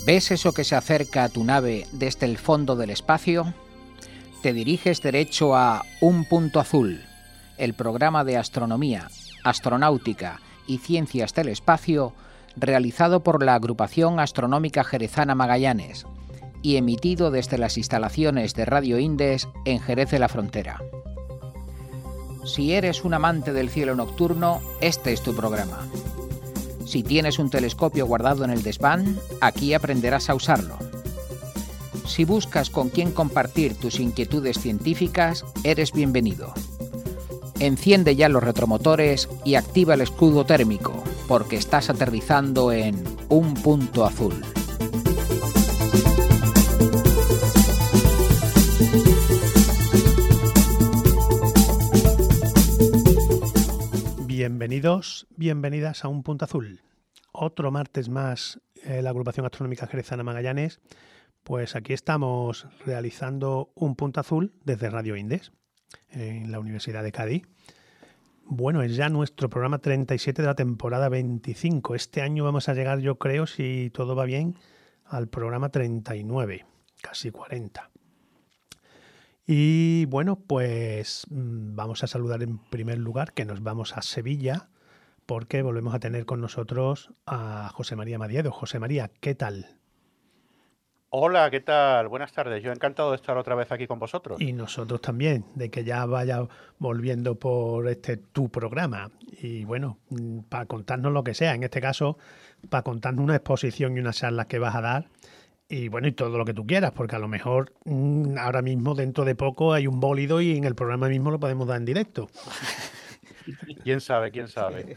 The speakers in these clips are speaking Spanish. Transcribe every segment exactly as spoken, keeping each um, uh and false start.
¿Ves eso que se acerca a tu nave desde el fondo del espacio? Te diriges derecho a Un Punto Azul, el programa de astronomía, astronáutica y ciencias del espacio realizado por la Agrupación Astronómica Jerezana Magallanes y emitido desde las instalaciones de Radio Indes en Jerez de la Frontera. Si eres un amante del cielo nocturno, este es tu programa. Si tienes un telescopio guardado en el desván, aquí aprenderás a usarlo. Si buscas con quién compartir tus inquietudes científicas, eres bienvenido. Enciende ya los retromotores y activa el escudo térmico, porque estás aterrizando en Un Punto Azul. Bienvenidos, bienvenidas a Un Punto Azul. Otro martes más, eh, la Agrupación Astronómica Jerezana Magallanes. Pues aquí estamos realizando Un Punto Azul desde Radio Indes, en la Universidad de Cádiz. Bueno, es ya nuestro programa treinta y siete de la temporada veinticinco. Este año vamos a llegar, yo creo, si todo va bien, al programa treinta y nueve, casi cuarenta. Y bueno, pues vamos a saludar en primer lugar que nos vamos a Sevilla porque volvemos a tener con nosotros a José María Madiedo. José María, ¿qué tal? Hola, ¿qué tal? Buenas tardes. Yo encantado de estar otra vez aquí con vosotros. Y nosotros también, de que ya vaya volviendo por este tu programa. Y bueno, para contarnos lo que sea, en este caso, para contarnos una exposición y unas charlas que vas a dar. Y bueno, y todo lo que tú quieras, porque a lo mejor mmm, ahora mismo, dentro de poco, hay un bólido y en el programa mismo lo podemos dar en directo. ¿Quién sabe? ¿Quién sabe?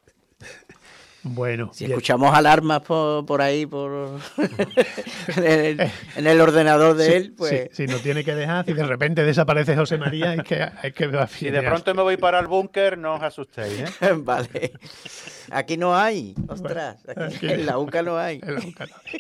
Bueno, si bien. Escuchamos alarmas por, por ahí, por en, el, en el ordenador de sí, él, pues... Sí, si no tiene que dejar, si de repente desaparece José María, hay que... Hay que si de pronto me voy para el búnker, no os asustéis, ¿eh? Vale. Aquí no hay, ostras, aquí, aquí, en la U C A no hay. En la U C A no hay.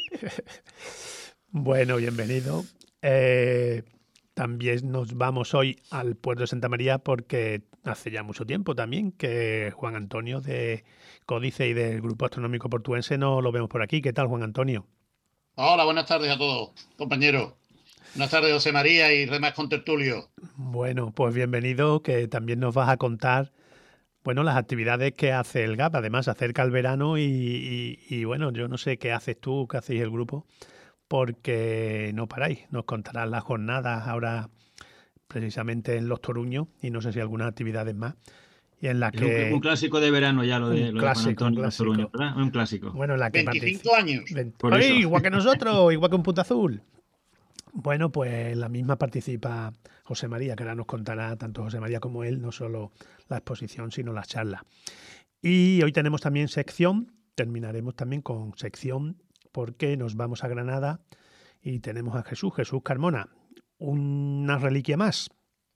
Bueno, bienvenido. Eh, también nos vamos hoy al puerto de Santa María porque hace ya mucho tiempo también que Juan Antonio de Códice y del Grupo Astronómico Portuense no lo vemos por aquí. ¿Qué tal, Juan Antonio? Hola, buenas tardes a todos, compañeros. Buenas tardes, José María y demás contertulios. Bueno, pues bienvenido, que también nos vas a contar, bueno, las actividades que hace el G A P. Además, acerca el verano y, y, y bueno, yo no sé qué haces tú, qué hacéis el grupo, porque no paráis. Nos contarás las jornadas ahora precisamente en Los Toruños y no sé si algunas actividades más. Y en la que un, un clásico de verano ya lo de, un lo clásico, de Juan Antonio, un Los Toruños, ¿verdad? Un clásico. Bueno, en la que veinticinco años. veinte ¡Ay, igual que nosotros! Igual que Un Punto Azul. Bueno, pues en la misma participa José María, que ahora nos contará tanto José María como él, no solo la exposición, sino las charlas. Y hoy tenemos también sección, terminaremos también con sección, porque nos vamos a Granada y tenemos a Jesús, Jesús Carmona, una reliquia más.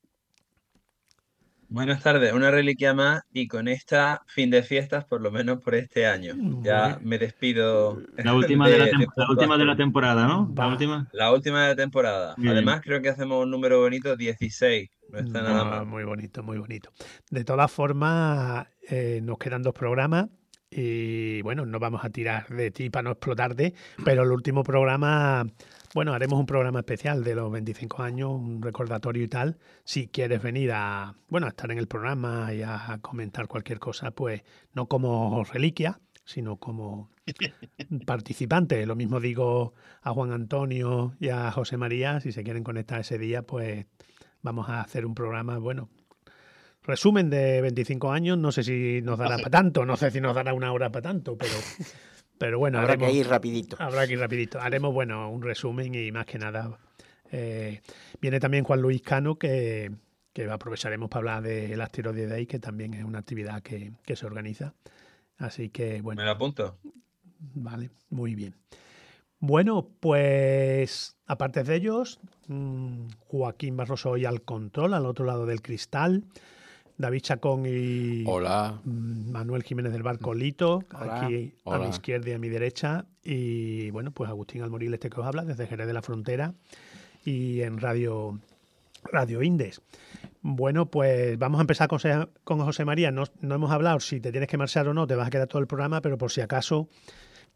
Buenas tardes, una reliquia más y con esta fin de fiestas por lo menos por este año. Muy ya bien. Me despido. La última de, de, la, tem- de, la, última de la temporada, ¿no? Va. La última. La última de la temporada. Bien. Además creo que hacemos un número bonito, dieciséis. No está nada No, mal. muy bonito, muy bonito. De todas formas, eh, nos quedan dos programas. Y bueno, no vamos a tirar de ti para no explotarte, pero el último programa, bueno, haremos un programa especial de los veinticinco años, un recordatorio y tal. Si quieres venir a, bueno, a estar en el programa y a comentar cualquier cosa, pues no como reliquia, sino como participante. Lo mismo digo a Juan Antonio y a José María, si se quieren conectar ese día, pues vamos a hacer un programa, bueno, resumen de veinticinco años, no sé si nos dará para tanto, no sé si nos dará una hora para tanto, pero, pero bueno. Habrá haremos, que ir rapidito. Habrá que ir rapidito. Haremos, bueno, un resumen y más que nada. Eh, viene también Juan Luis Cano, que, que aprovecharemos para hablar del Asteroid Day, que también es una actividad que, que se organiza. Así que, bueno. Me lo apunto. Vale, muy bien. Bueno, pues aparte de ellos, Joaquín Barroso hoy al control, al otro lado del cristal. David Chacón y Hola. Manuel Jiménez del Barco Lito, Hola. aquí Hola. a mi izquierda y a mi derecha. Y bueno, pues Agustín Almoril, este que os habla, desde Jerez de la Frontera y en Radio, Radio Indes. Bueno, pues vamos a empezar con, con José María. No, no hemos hablado si te tienes que marchar o no, te vas a quedar todo el programa, pero por si acaso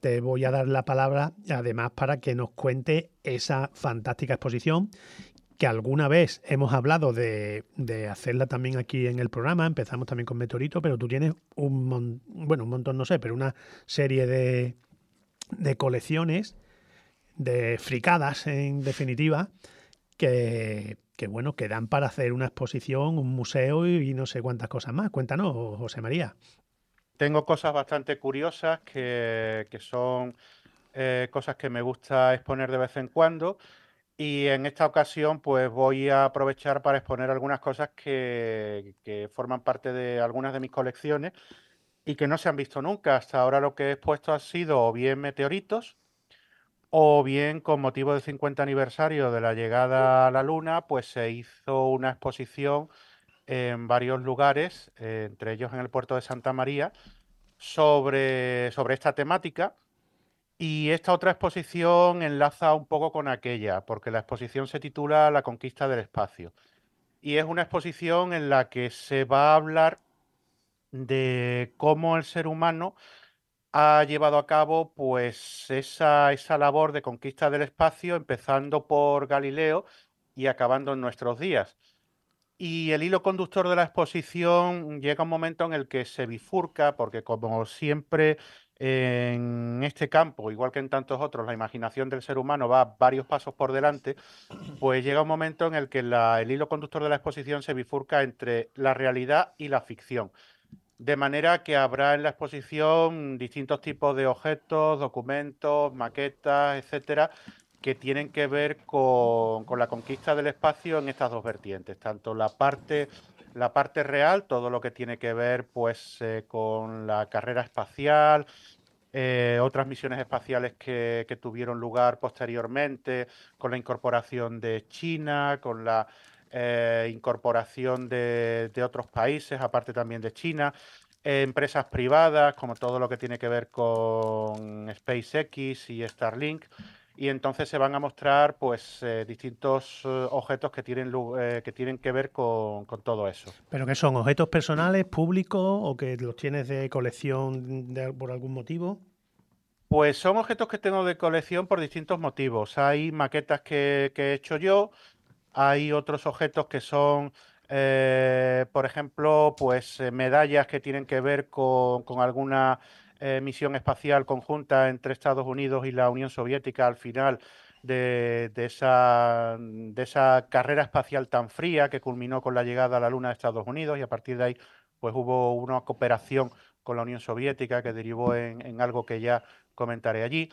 te voy a dar la palabra, además, para que nos cuente esa fantástica exposición que alguna vez hemos hablado de, de hacerla también aquí en el programa. Empezamos también con Meteorito, pero tú tienes un mon- bueno, un montón, no sé, pero una serie de, de colecciones, de fricadas en definitiva, que, que bueno, que dan para hacer una exposición, un museo y, y no sé cuántas cosas más. Cuéntanos, José María. Tengo cosas bastante curiosas que, que son eh, cosas que me gusta exponer de vez en cuando. Y en esta ocasión, pues voy a aprovechar para exponer algunas cosas que, que forman parte de algunas de mis colecciones y que no se han visto nunca. Hasta ahora lo que he expuesto ha sido o bien meteoritos, o bien con motivo del cincuenta aniversario de la llegada a la Luna, pues se hizo una exposición en varios lugares, eh, entre ellos en el puerto de Santa María, sobre, sobre esta temática. Y esta otra exposición enlaza un poco con aquella, porque la exposición se titula La conquista del espacio. Y es una exposición en la que se va a hablar de cómo el ser humano ha llevado a cabo pues esa, esa labor de conquista del espacio, empezando por Galileo y acabando en nuestros días. Y el hilo conductor de la exposición llega un momento en el que se bifurca, porque como siempre en este campo, igual que en tantos otros, la imaginación del ser humano va varios pasos por delante, pues llega un momento en el que la- el hilo conductor de la exposición se bifurca entre la realidad y la ficción. De manera que habrá en la exposición distintos tipos de objetos, documentos, maquetas, etcétera, que tienen que ver con, con la conquista del espacio en estas dos vertientes, tanto la parte, la parte real, todo lo que tiene que ver pues eh, con la carrera espacial, eh, otras misiones espaciales que, que tuvieron lugar posteriormente, con la incorporación de China, con la eh, incorporación de, de otros países, aparte también de China, eh, empresas privadas, como todo lo que tiene que ver con SpaceX y Starlink. Y entonces se van a mostrar pues eh, distintos eh, objetos que tienen, lu- eh, que tienen que ver con, con todo eso. ¿Pero qué son? ¿Objetos personales, públicos o que los tienes de colección de- por algún motivo? Pues son objetos que tengo de colección por distintos motivos. Hay maquetas que, que he hecho yo, hay otros objetos que son, eh, por ejemplo, pues eh, medallas que tienen que ver con, con alguna eh, misión espacial conjunta entre Estados Unidos y la Unión Soviética al final de, de esa, de esa carrera espacial tan fría que culminó con la llegada a la Luna de Estados Unidos, y a partir de ahí pues hubo una cooperación con la Unión Soviética que derivó en, en algo que ya comentaré allí.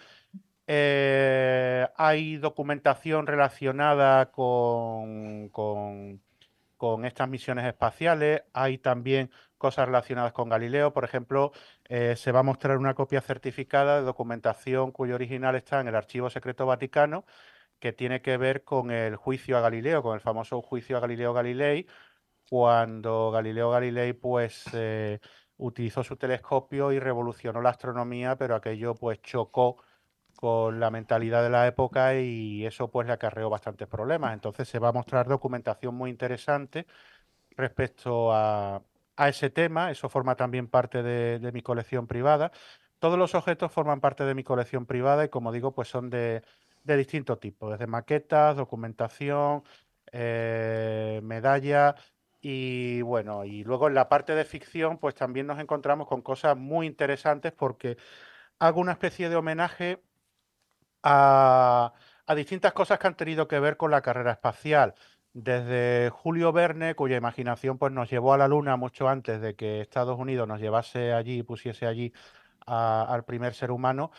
Eh, hay documentación relacionada con, con- con estas misiones espaciales. Hay también cosas relacionadas con Galileo. Por ejemplo, eh, se va a mostrar una copia certificada de documentación cuyo original está en el Archivo Secreto Vaticano, que tiene que ver con el juicio a Galileo, con el famoso juicio a Galileo Galilei, cuando Galileo Galilei pues eh, utilizó su telescopio y revolucionó la astronomía, pero aquello pues chocó con la mentalidad de la época y eso pues le acarreó bastantes problemas. Entonces se va a mostrar documentación muy interesante respecto a, a ese tema. Eso forma también parte de, de mi colección privada. Todos los objetos forman parte de mi colección privada y como digo pues son de, de distinto tipo, desde maquetas, documentación, eh, medallas. Y bueno, y luego en la parte de ficción, pues también nos encontramos con cosas muy interesantes porque hago una especie de homenaje a, a distintas cosas que han tenido que ver con la carrera espacial. Desde Julio Verne, cuya imaginación pues, nos llevó a la Luna mucho antes de que Estados Unidos nos llevase allí y pusiese allí a- al primer ser humano,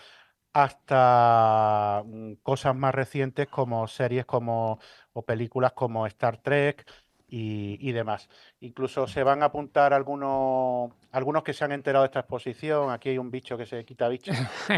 hasta mm, cosas más recientes como series como o películas como Star Trek y, y demás. Incluso se van a apuntar algunos, algunos que se han enterado de esta exposición. Aquí hay un bicho que se quita bicho.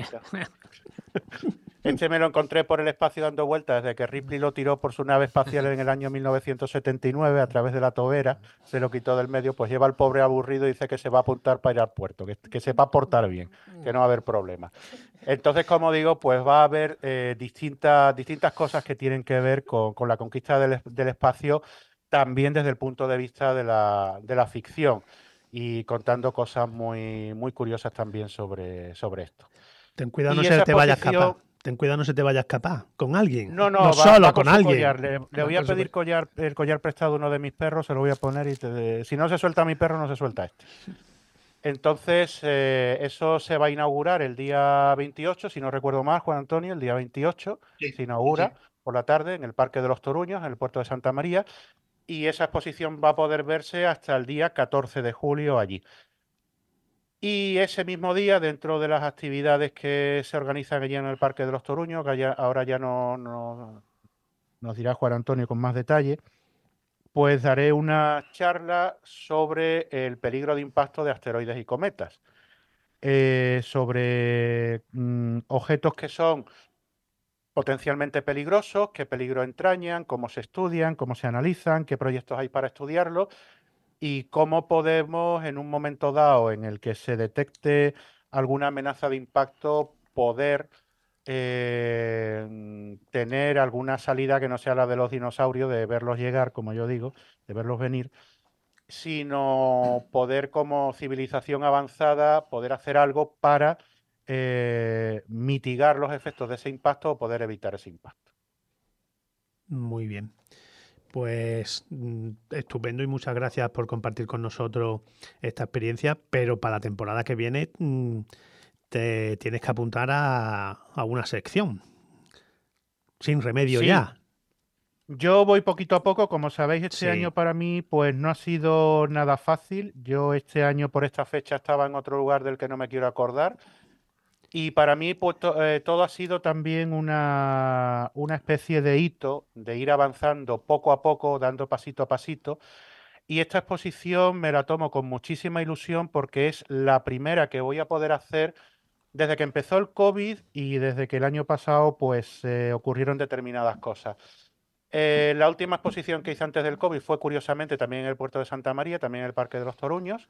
Este me lo encontré por el espacio dando vueltas desde que Ripley lo tiró por su nave espacial en el año mil novecientos setenta y nueve a través de la tobera, se lo quitó del medio, pues lleva al pobre aburrido y dice que se va a apuntar para ir al puerto, que, que se va a portar bien, que no va a haber problema. Entonces, como digo, pues va a haber eh, distintas, distintas cosas que tienen que ver con, con la conquista del, es- del espacio, también desde el punto de vista de la, de la ficción y contando cosas muy, muy curiosas también sobre, sobre esto. Ten cuidado Y no se esa te vaya a exposición- escapar. Ten cuidado no se te vaya a escapar. ¿Con alguien? No, no, no va- solo, va con su alguien. collar. Le, le Va voy a con su pedir collar, el collar prestado a uno de mis perros, se lo voy a poner y te- si no se suelta mi perro, no se suelta este. Entonces, eh, eso se va a inaugurar el día veintiocho, si no recuerdo mal, Juan Antonio, el día veintiocho Sí, se inaugura sí. por la tarde en el Parque de los Toruños, en el puerto de Santa María, y esa exposición va a poder verse hasta el día catorce de julio allí. Y ese mismo día, dentro de las actividades que se organizan allí en el Parque de los Toruños, que ya- ahora ya no, no- nos dirá Juan Antonio con más detalle, pues daré una charla sobre el peligro de impacto de asteroides y cometas, eh, sobre mm, objetos que son potencialmente peligrosos, qué peligro entrañan, cómo se estudian, cómo se analizan, qué proyectos hay para estudiarlos y cómo podemos, en un momento dado en el que se detecte alguna amenaza de impacto, poder eh, tener alguna salida que no sea la de los dinosaurios, de verlos llegar, como yo digo, de verlos venir, sino poder como civilización avanzada, poder hacer algo para eh, mitigar los efectos de ese impacto o poder evitar ese impacto. Muy bien. Pues mm, estupendo y muchas gracias por compartir con nosotros esta experiencia, pero para la temporada que viene mm, te tienes que apuntar a, a una sección. Sin remedio Sí. ya. Yo voy poquito a poco, como sabéis, este Sí. año para mí pues no ha sido nada fácil. Yo este año por esta fecha estaba en otro lugar del que no me quiero acordar. Y para mí pues, to- eh, todo ha sido también una, una especie de hito, de ir avanzando poco a poco, dando pasito a pasito. Y esta exposición me la tomo con muchísima ilusión porque es la primera que voy a poder hacer desde que empezó el COVID y desde que el año pasado pues eh, ocurrieron determinadas cosas. Eh, la última exposición que hice antes del COVID fue curiosamente también en el puerto de Santa María, también en el Parque de los Toruños,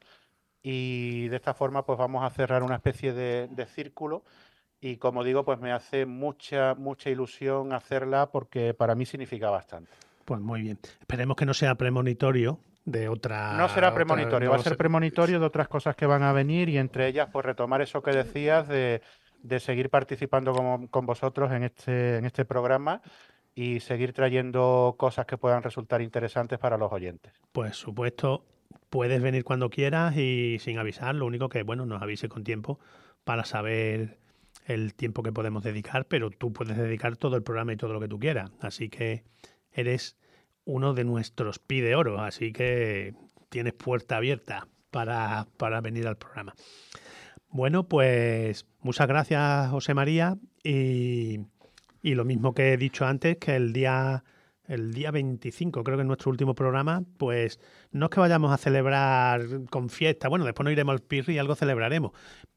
y de esta forma pues vamos a cerrar una especie de, de círculo y como digo pues me hace mucha, mucha ilusión hacerla porque para mí significa bastante. Pues muy bien. Esperemos que no sea premonitorio de otra. No será otra- premonitorio, no va a lo ser sé. premonitorio de otras cosas que van a venir y entre ellas pues retomar eso que decías de, de seguir participando como- con vosotros en este, en este programa y seguir trayendo cosas que puedan resultar interesantes para los oyentes. Pues supuesto, puedes venir cuando quieras y sin avisar. Lo único que, bueno, nos avise con tiempo para saber el tiempo que podemos dedicar, pero tú puedes dedicar todo el programa y todo lo que tú quieras. Así que eres uno de nuestros pi de oro, así que tienes puerta abierta para, para venir al programa. Bueno, pues muchas gracias, José María, y, y lo mismo que he dicho antes, que el día, el día veinticinco, creo que es nuestro último programa, pues no es que vayamos a celebrar con fiesta, bueno, después nos iremos al Pirri y algo celebraremos,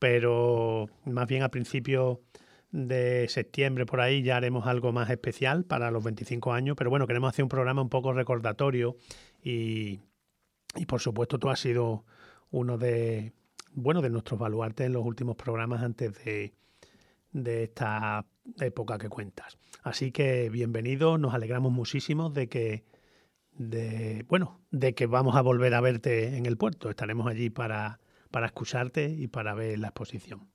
pero más bien a principios de septiembre por ahí ya haremos algo más especial para los veinticinco años, pero bueno, queremos hacer un programa un poco recordatorio y, y por supuesto tú has sido uno de, bueno, de nuestros baluartes en los últimos programas antes de, de esta época que cuentas. Así que bienvenido, nos alegramos muchísimo de que, de, bueno, de que vamos a volver a verte en el puerto. Estaremos allí para, para escucharte y para ver la exposición.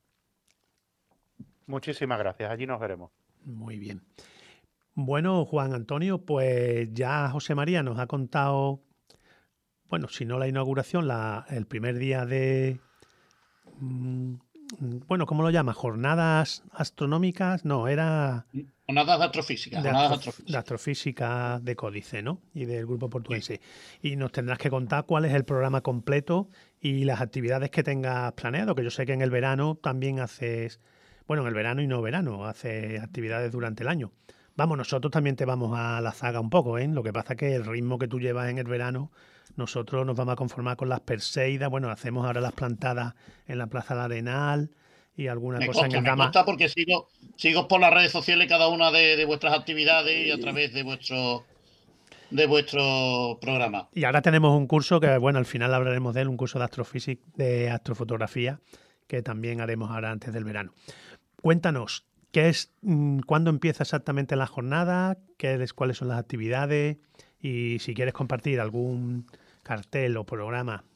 Muchísimas gracias, allí nos veremos. Muy bien. Bueno, Juan Antonio, pues ya José María nos ha contado, bueno, si no la inauguración, la, el primer día de, mm, bueno, ¿cómo lo llama? ¿Jornadas astronómicas? No, era Jornadas de astrofísica. de, jornadas de astro- astrofísica. de astrofísica de Códice, ¿no? Y del grupo portuense. Y nos tendrás que contar cuál es el programa completo y las actividades que tengas planeado, que yo sé que en el verano también haces, bueno, en el verano y no verano, haces actividades durante el año. Vamos, nosotros también te vamos a la zaga un poco, ¿eh? Lo que pasa es que el ritmo que tú llevas en el verano, nosotros nos vamos a conformar con las Perseidas, bueno, hacemos ahora las plantadas en la Plaza del Arenal y alguna Me cosa consta, en el me Gama. consta porque sigo, sigo por las redes sociales cada una de, de vuestras actividades y a través de vuestro de vuestro programa. Y ahora tenemos un curso que, bueno, al final hablaremos de él, un curso de astrofísica, de astrofotografía, que también haremos ahora antes del verano. Cuéntanos, ¿qué es, mm, cuándo empieza exactamente la jornada? ¿Qué es, cuáles son las actividades? Y si quieres compartir algún cartel o programa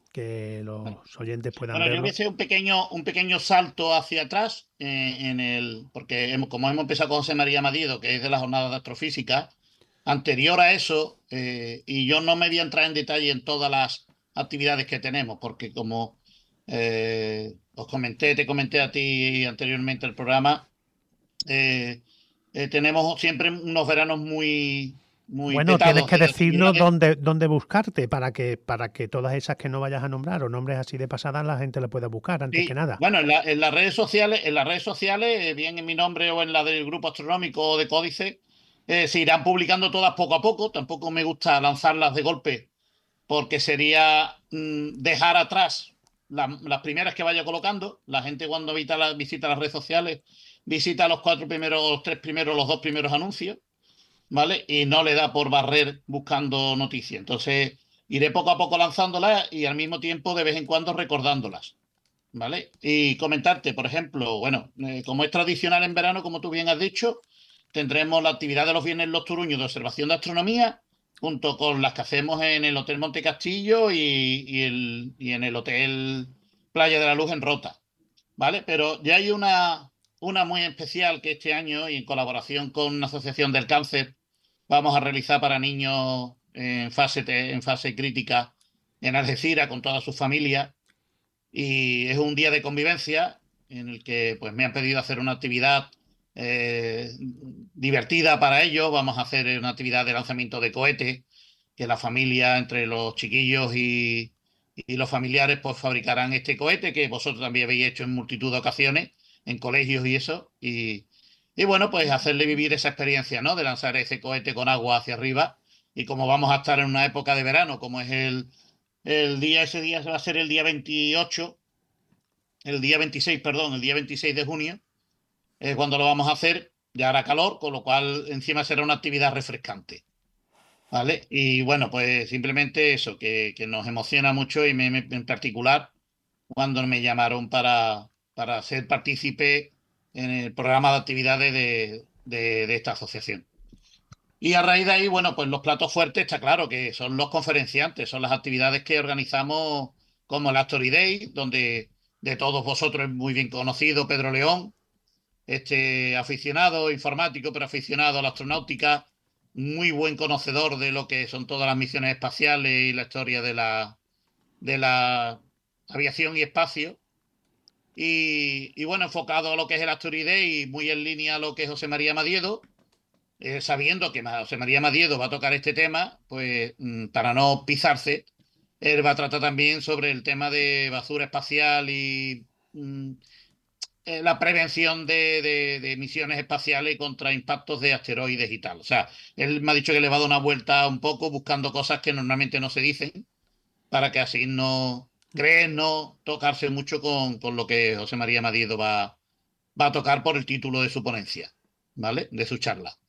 que los Bueno. oyentes puedan Bueno, yo verlo. voy a hacer un pequeño, un pequeño salto hacia atrás, eh, en el, porque hemos- como hemos empezado con José María Madiedo, que es de la jornada de astrofísica, anterior a eso, eh, y yo no me voy a entrar en detalle en todas las actividades que tenemos, porque como eh, os comenté, te comenté a ti anteriormente el programa, eh, eh, tenemos siempre unos veranos muy, muy Bueno, tienes petados que de decirnos actividades. dónde, dónde buscarte para que, para que todas esas que no vayas a nombrar o nombres así de pasada la gente la pueda buscar antes Sí, que nada. bueno, en, la- en las redes sociales, en las redes sociales, eh, bien en mi nombre o en la del grupo astronómico o de Códice, eh, se irán publicando todas poco a poco. Tampoco me gusta lanzarlas de golpe porque sería mm, dejar atrás la- las primeras que vaya colocando. La gente cuando visita, la- visita las redes sociales visita los cuatro primeros, los tres primeros, los dos primeros anuncios, ¿vale? Y no le da por barrer buscando noticias. Entonces, iré poco a poco lanzándolas y al mismo tiempo de vez en cuando recordándolas. ¿Vale? Y comentarte, por ejemplo, bueno, eh, como es tradicional en verano, como tú bien has dicho, tendremos la actividad de los viernes Los Turuños de observación de astronomía, junto con las que hacemos en el Hotel Monte Castillo y, y el, y en el Hotel Playa de la Luz en Rota, ¿vale? Pero ya hay una, una muy especial que este año, y en colaboración con una asociación del cáncer, vamos a realizar para niños en fase, te- en fase crítica en Algeciras con toda su familia, y es un día de convivencia en el que pues me han pedido hacer una actividad eh, divertida para ellos. Vamos a hacer una actividad de lanzamiento de cohetes, que la familia, entre los chiquillos y, y los familiares, pues fabricarán este cohete que vosotros también habéis hecho en multitud de ocasiones, en colegios y eso. Y, y bueno, pues hacerle vivir esa experiencia, ¿no? De lanzar ese cohete con agua hacia arriba. Y como vamos a estar en una época de verano, como es el, el día, ese día va a ser el día veintiocho, el día veintiséis, perdón, el día veintiséis de junio, es cuando lo vamos a hacer. Ya hará calor, con lo cual encima será una actividad refrescante, ¿vale? Y bueno, pues simplemente eso, que, que nos emociona mucho y me, me- en particular cuando me llamaron para, para ser partícipe en el programa de actividades de, de, de esta asociación. Y a raíz de ahí, bueno, pues los platos fuertes está claro que son los conferenciantes, son las actividades que organizamos como el Story Day, donde de todos vosotros es muy bien conocido Pedro León, este aficionado informático, pero aficionado a la astronáutica, muy buen conocedor de lo que son todas las misiones espaciales y la historia de la, de la aviación y espacio. Y, y bueno, enfocado a lo que es el Story Day y muy en línea a lo que es José María Madiedo, eh, sabiendo que José María Madiedo va a tocar este tema, pues mm, para no pisarse, él va a tratar también sobre el tema de basura espacial y mm, eh, la prevención de, de, de misiones espaciales contra impactos de asteroides y tal. O sea, él me ha dicho que le va a dar una vuelta un poco buscando cosas que normalmente no se dicen, para que así no creen, no tocarse mucho con, con lo que José María Madiedo va, va a tocar por el título de su ponencia, ¿vale? De su charla.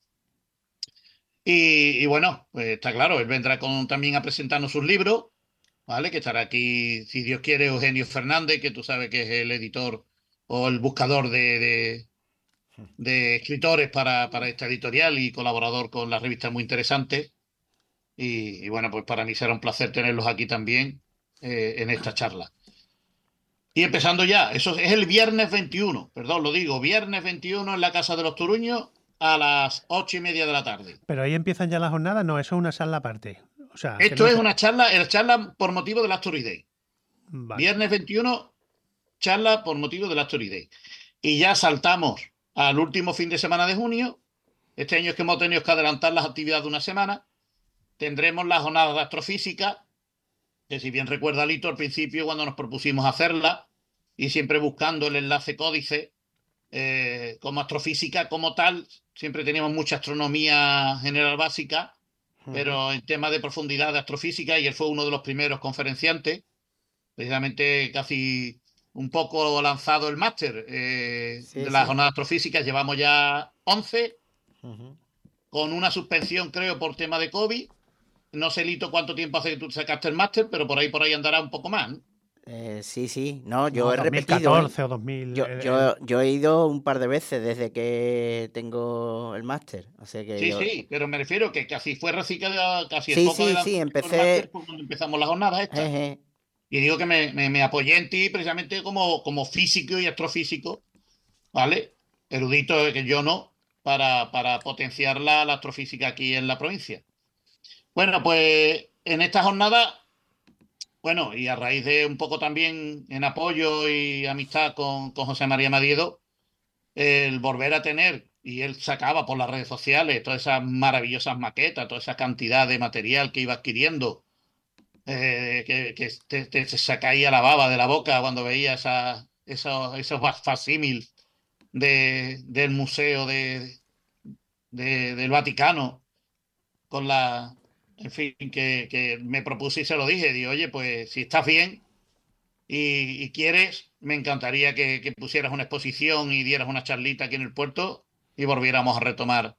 Y, y bueno, pues está claro, él vendrá con, también a presentarnos sus libros, ¿vale? Que estará aquí, si Dios quiere, Eugenio Fernández, que tú sabes que es el editor o el buscador de, de, de escritores para, para esta editorial y colaborador con la revista Muy Interesante. Y, y bueno, pues para mí será un placer tenerlos aquí también eh, en esta charla. Y empezando ya, eso es el viernes veintiuno, perdón, lo digo, viernes veintiuno en la Casa de los Turuños a las ocho y media de la tarde. Pero ahí empiezan ya las jornadas, no, eso es una charla aparte. O sea, que Esto no es se- una charla, el charla por motivo del Story Day. Vale. Viernes veintiuno, charla por motivo del Story Day. Y ya saltamos al último fin de semana de junio. Este año es que hemos tenido que adelantar las actividades de una semana. Tendremos las jornadas de astrofísica, que si bien recuerda Lito al principio cuando nos propusimos hacerla, y siempre buscando el enlace códice, eh, como astrofísica como tal, siempre teníamos mucha astronomía general básica, pero en temas de profundidad de astrofísica, y él fue uno de los primeros conferenciantes, precisamente casi un poco lanzado el máster eh, Sí, de las sí. jornadas astrofísicas. Llevamos ya once, Ujú. con una suspensión creo por tema de COVID. No sé, Lito, cuánto tiempo hace que tú sacaste el máster, pero por ahí por ahí andará un poco más, ¿no? Eh, sí, sí. No, yo No, he dos mil repetido, ¿eh? catorce o dos mil. Yo, el- yo, el- yo he ido un par de veces desde que tengo el máster. O sea que Sí, yo... sí, pero me refiero que casi fue reciclado, casi el Sí, foco de sí, sí, lanzamiento del empecé... máster fue cuando empezamos las jornadas estas. Jeje. Y digo que me, me, me apoyé en ti precisamente como, como físico y astrofísico, ¿vale? Erudito que yo no, para, para potenciar la, la astrofísica aquí en la provincia. Bueno, pues en esta jornada, bueno, y a raíz de un poco también en apoyo y amistad con, con José María Madiedo, el volver a tener, y él sacaba por las redes sociales todas esas maravillosas maquetas, toda esa cantidad de material que iba adquiriendo, eh, que, que te, te, se caía la baba de la boca cuando veía esa, esos, esos facsímil de, del Museo de, de, del Vaticano, con la, en fin, que, que me propuse y se lo dije, digo, oye, pues si estás bien y, y quieres, me encantaría que, que pusieras una exposición y dieras una charlita aquí en el puerto y volviéramos a retomar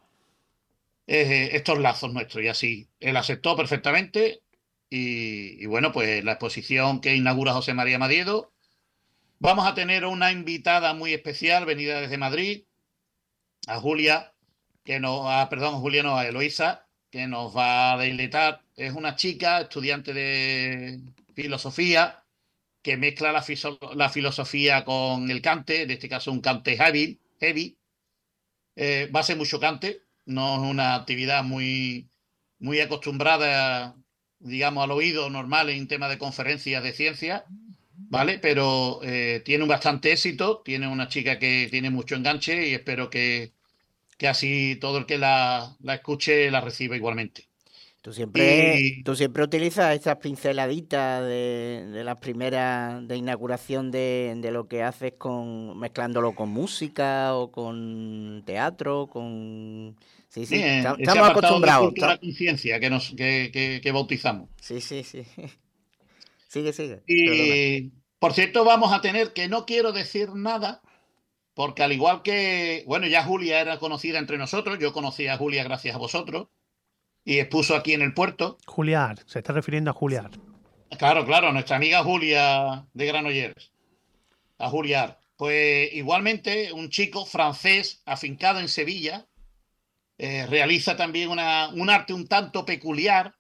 eh, estos lazos nuestros. Y así, él aceptó perfectamente y, y bueno, pues la exposición que inaugura José María Madiedo, vamos a tener una invitada muy especial venida desde Madrid, a Julia, que nos, ah, perdón, Julia no, a Eloísa, que nos va a deleitar. Es una chica, estudiante de filosofía, que mezcla la, la filosofía con el cante, en este caso un cante heavy. heavy. Eh, va a ser mucho cante, no es una actividad muy, muy acostumbrada, digamos, al oído normal en tema de conferencias de ciencia, ¿vale? Pero eh, tiene un bastante éxito, tiene una chica que tiene mucho enganche y espero que, que así todo el que la, la escuche la reciba igualmente. Tú siempre, y... tú siempre utilizas estas pinceladitas de, de las primeras de inauguración de, de lo que haces con mezclándolo con música o con teatro, con... Sí, sí, Bien, ese estamos acostumbrados. De cultura conciencia que, nos, que, que, que bautizamos. Sí, sí, sí. Sigue, sigue. Y, Perdona. Por cierto, vamos a tener que no quiero decir nada, porque al igual que, bueno, ya Julia era conocida entre nosotros, yo conocí a Julia gracias a vosotros, y expuso aquí en el puerto. Juliar, se está refiriendo a Juliar. Claro, claro, nuestra amiga Julia de Granollers. A Juliar. Pues igualmente, un chico francés afincado en Sevilla eh, realiza también una, un arte un tanto peculiar,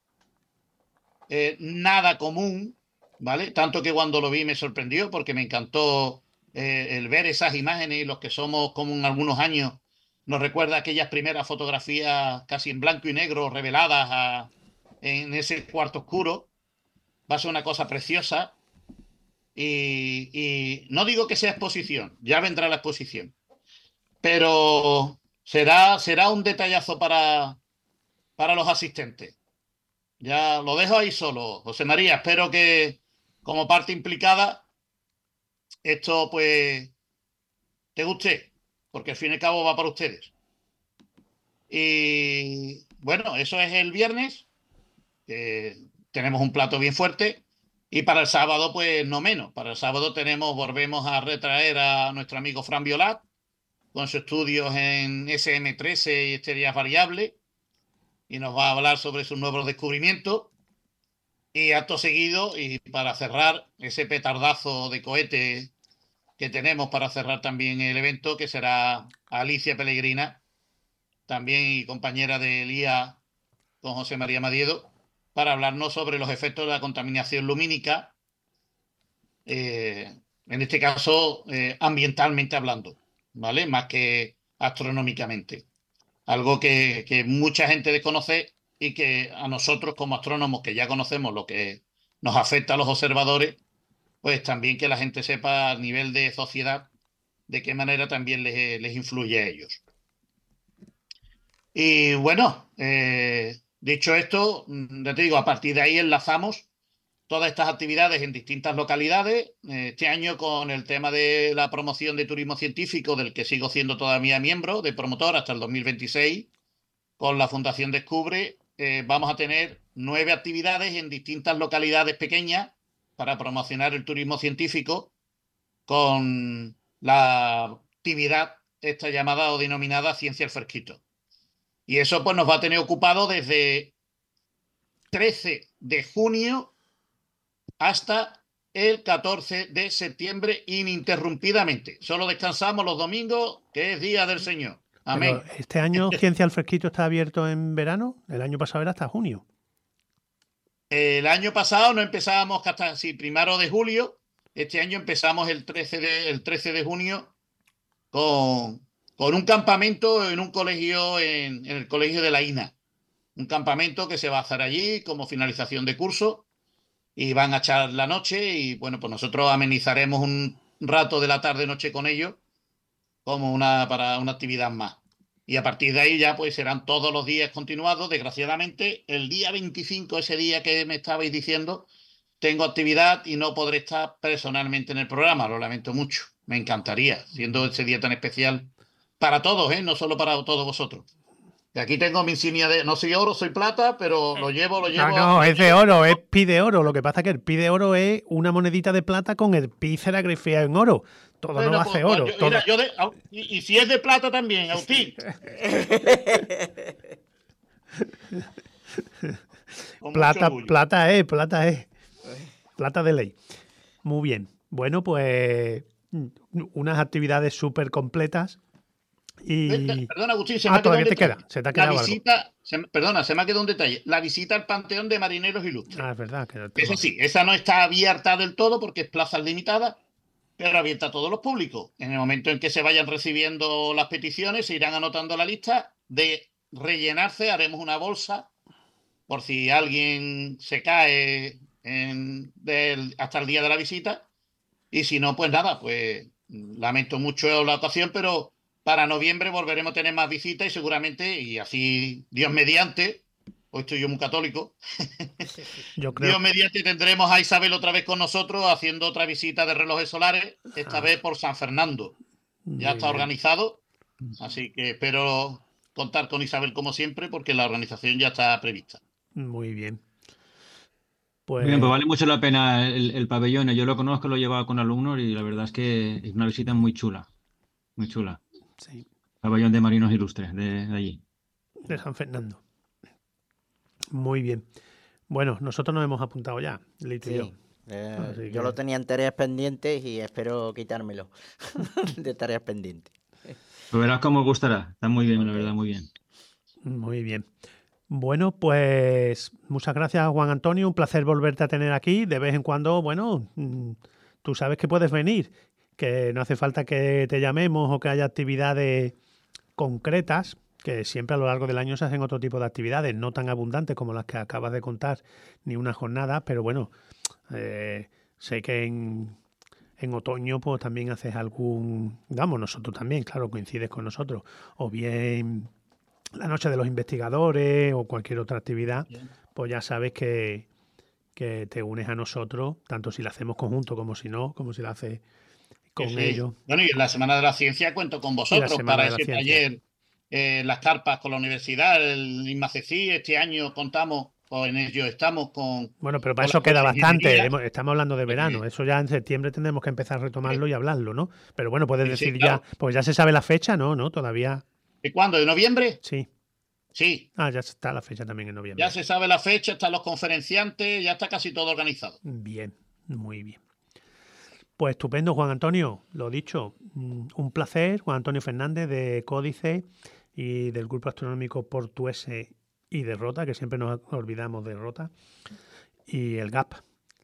eh, nada común, ¿vale? Tanto que cuando lo vi me sorprendió porque me encantó eh, el ver esas imágenes y los que somos como en algunos años nos recuerda aquellas primeras fotografías casi en blanco y negro reveladas a, en ese cuarto oscuro. Va a ser una cosa preciosa y, y no digo que sea exposición, ya vendrá la exposición, pero será, será un detallazo para, para los asistentes. Ya lo dejo ahí solo, José María. Espero que como parte implicada esto pues te guste, porque al fin y al cabo va para ustedes. Y bueno, eso es el viernes, que tenemos un plato bien fuerte. Y para el sábado, pues no menos. Para el sábado tenemos, volvemos a retraer a nuestro amigo Fran Violat, con sus estudios en S M trece y estrellas variables, y nos va a hablar sobre sus nuevos descubrimientos. Y acto seguido, y para cerrar ese petardazo de cohete que tenemos para cerrar también el evento, que será Alicia Pellegrina, también y compañera de Elía con José María Madiedo, para hablarnos sobre los efectos de la contaminación lumínica, eh, en este caso eh, ambientalmente hablando, ¿vale? Más que astronómicamente. Algo que, que mucha gente desconoce y que a nosotros como astrónomos que ya conocemos lo que nos afecta a los observadores, pues también que la gente sepa a nivel de sociedad de qué manera también les, les influye a ellos. Y bueno, eh, dicho esto, ya te digo, a partir de ahí enlazamos todas estas actividades en distintas localidades. Este año con el tema de la promoción de turismo científico, del que sigo siendo todavía miembro de promotor hasta el dos mil veintiséis, con la Fundación Descubre, eh, vamos a tener nueve actividades en distintas localidades pequeñas para promocionar el turismo científico con la actividad esta llamada o denominada Ciencia al Fresquito. Y eso pues nos va a tener ocupado desde trece de junio hasta el catorce de septiembre ininterrumpidamente. Solo descansamos los domingos, que es Día del Señor. Amén. Pero este año Ciencia al Fresquito está abierto en verano. El año pasado era hasta junio. el año pasado no empezábamos hasta así, primero de julio. Este año empezamos el trece de, el trece de junio con, con un campamento en un colegio, en, en el colegio de la I N A. Un campamento que se va a hacer allí como finalización de curso y van a echar la noche y bueno, pues nosotros amenizaremos un rato de la tarde-noche con ellos como una, para una actividad más. Y a partir de ahí ya pues serán todos los días continuados. Desgraciadamente, el día veinticinco, ese día que me estabais diciendo, tengo actividad y no podré estar personalmente en el programa. Lo lamento mucho. Me encantaría, siendo ese día tan especial para todos, ¿eh? No solo para todos vosotros. Y aquí tengo mi insignia de... No soy oro, soy plata, pero lo llevo, lo llevo... No, no, es de oro, es pi de oro. Lo que pasa es que el pi de oro es una monedita de plata con el pi serigrafiado en oro. Todo Bueno, no pues, hace pues, oro. yo- todo- mira, yo de- au- y, y si es de plata también, Agustín. Con mucho Plata, orgullo. plata es, plata es. Plata de ley. Muy bien. Bueno, pues mm, unas actividades súper completas. Y... Perdona, Agustín, se me Ah, ha quedado un todavía te detalle. queda. Se te ha La quedado algo. visita, se me- perdona, se me ha quedado un detalle. La visita al Panteón de Marineros Ilustres. Ah, es verdad. Que Esa sí, esa no está abierta del todo porque es plaza limitada, pero abierta a todos los públicos. En el momento en que se vayan recibiendo las peticiones, se irán anotando la lista. De rellenarse, haremos una bolsa por si alguien se cae en- del- hasta el día de la visita. Y si no, pues nada, pues lamento mucho la ocasión, pero para noviembre volveremos a tener más visitas y seguramente, y así Dios mediante, hoy estoy yo muy católico, Yo creo. Dios mediante tendremos a Isabel otra vez con nosotros haciendo otra visita de relojes solares, esta Ah. vez por San Fernando. Muy Ya está bien. organizado, así que espero contar con Isabel como siempre porque la organización ya está prevista. Muy bien. Muy Pues, bien, pues vale mucho la pena el, el pabellón. Yo lo conozco, lo he llevado con alumnos y la verdad es que es una visita muy chula. Muy chula. sí, Pabellón de Marinos Ilustres, de, de allí. de San Fernando. Muy bien. Bueno, nosotros nos hemos apuntado ya, Lito y yo. Sí. Eh, Así yo que- lo tenía en tareas pendientes y espero quitármelo de tareas pendientes. Pues verás cómo os gustará. Está muy bien, la Ok. verdad, muy bien. Muy bien. Bueno, pues muchas gracias, Juan Antonio. Un placer volverte a tener aquí. De vez en cuando, bueno, mm, tú sabes que puedes venir, que no hace falta que te llamemos o que haya actividades concretas, que siempre a lo largo del año se hacen otro tipo de actividades, no tan abundantes como las que acabas de contar, ni una jornada, pero bueno, eh, sé que en, en otoño pues también haces algún, vamos, nosotros también, claro, coincides con nosotros, o bien la noche de los investigadores o cualquier otra actividad, pues ya sabes que, que te unes a nosotros, tanto si la hacemos conjunto como si no, como si la haces con Sí. ellos. Bueno, y en la Semana de la Ciencia cuento con vosotros Semana para de la ese Ciencia. taller, eh, las carpas con la universidad, el INMACECI. Este año contamos, o en ello estamos con... Bueno, pero para con eso la queda Escuela de bastante. Ingeniería. Hemos- Estamos hablando de verano. Eso ya en septiembre tendremos que empezar a retomarlo y hablarlo, ¿no? Pero bueno, puedes Sí, sí, decir claro. ya, pues ya se sabe la fecha, ¿no? ¿No? Todavía. ¿De cuándo? ¿De noviembre? Sí. Sí, Ah, ya está la fecha también en noviembre. ya se sabe la fecha, están los conferenciantes, ya está casi todo organizado. Bien, muy bien. Pues estupendo, Juan Antonio. Lo dicho, mm, un placer. Juan Antonio Fernández de Códice y del Grupo Astronómico Portuense y de Rota, que siempre nos olvidamos de Rota, y el G A P.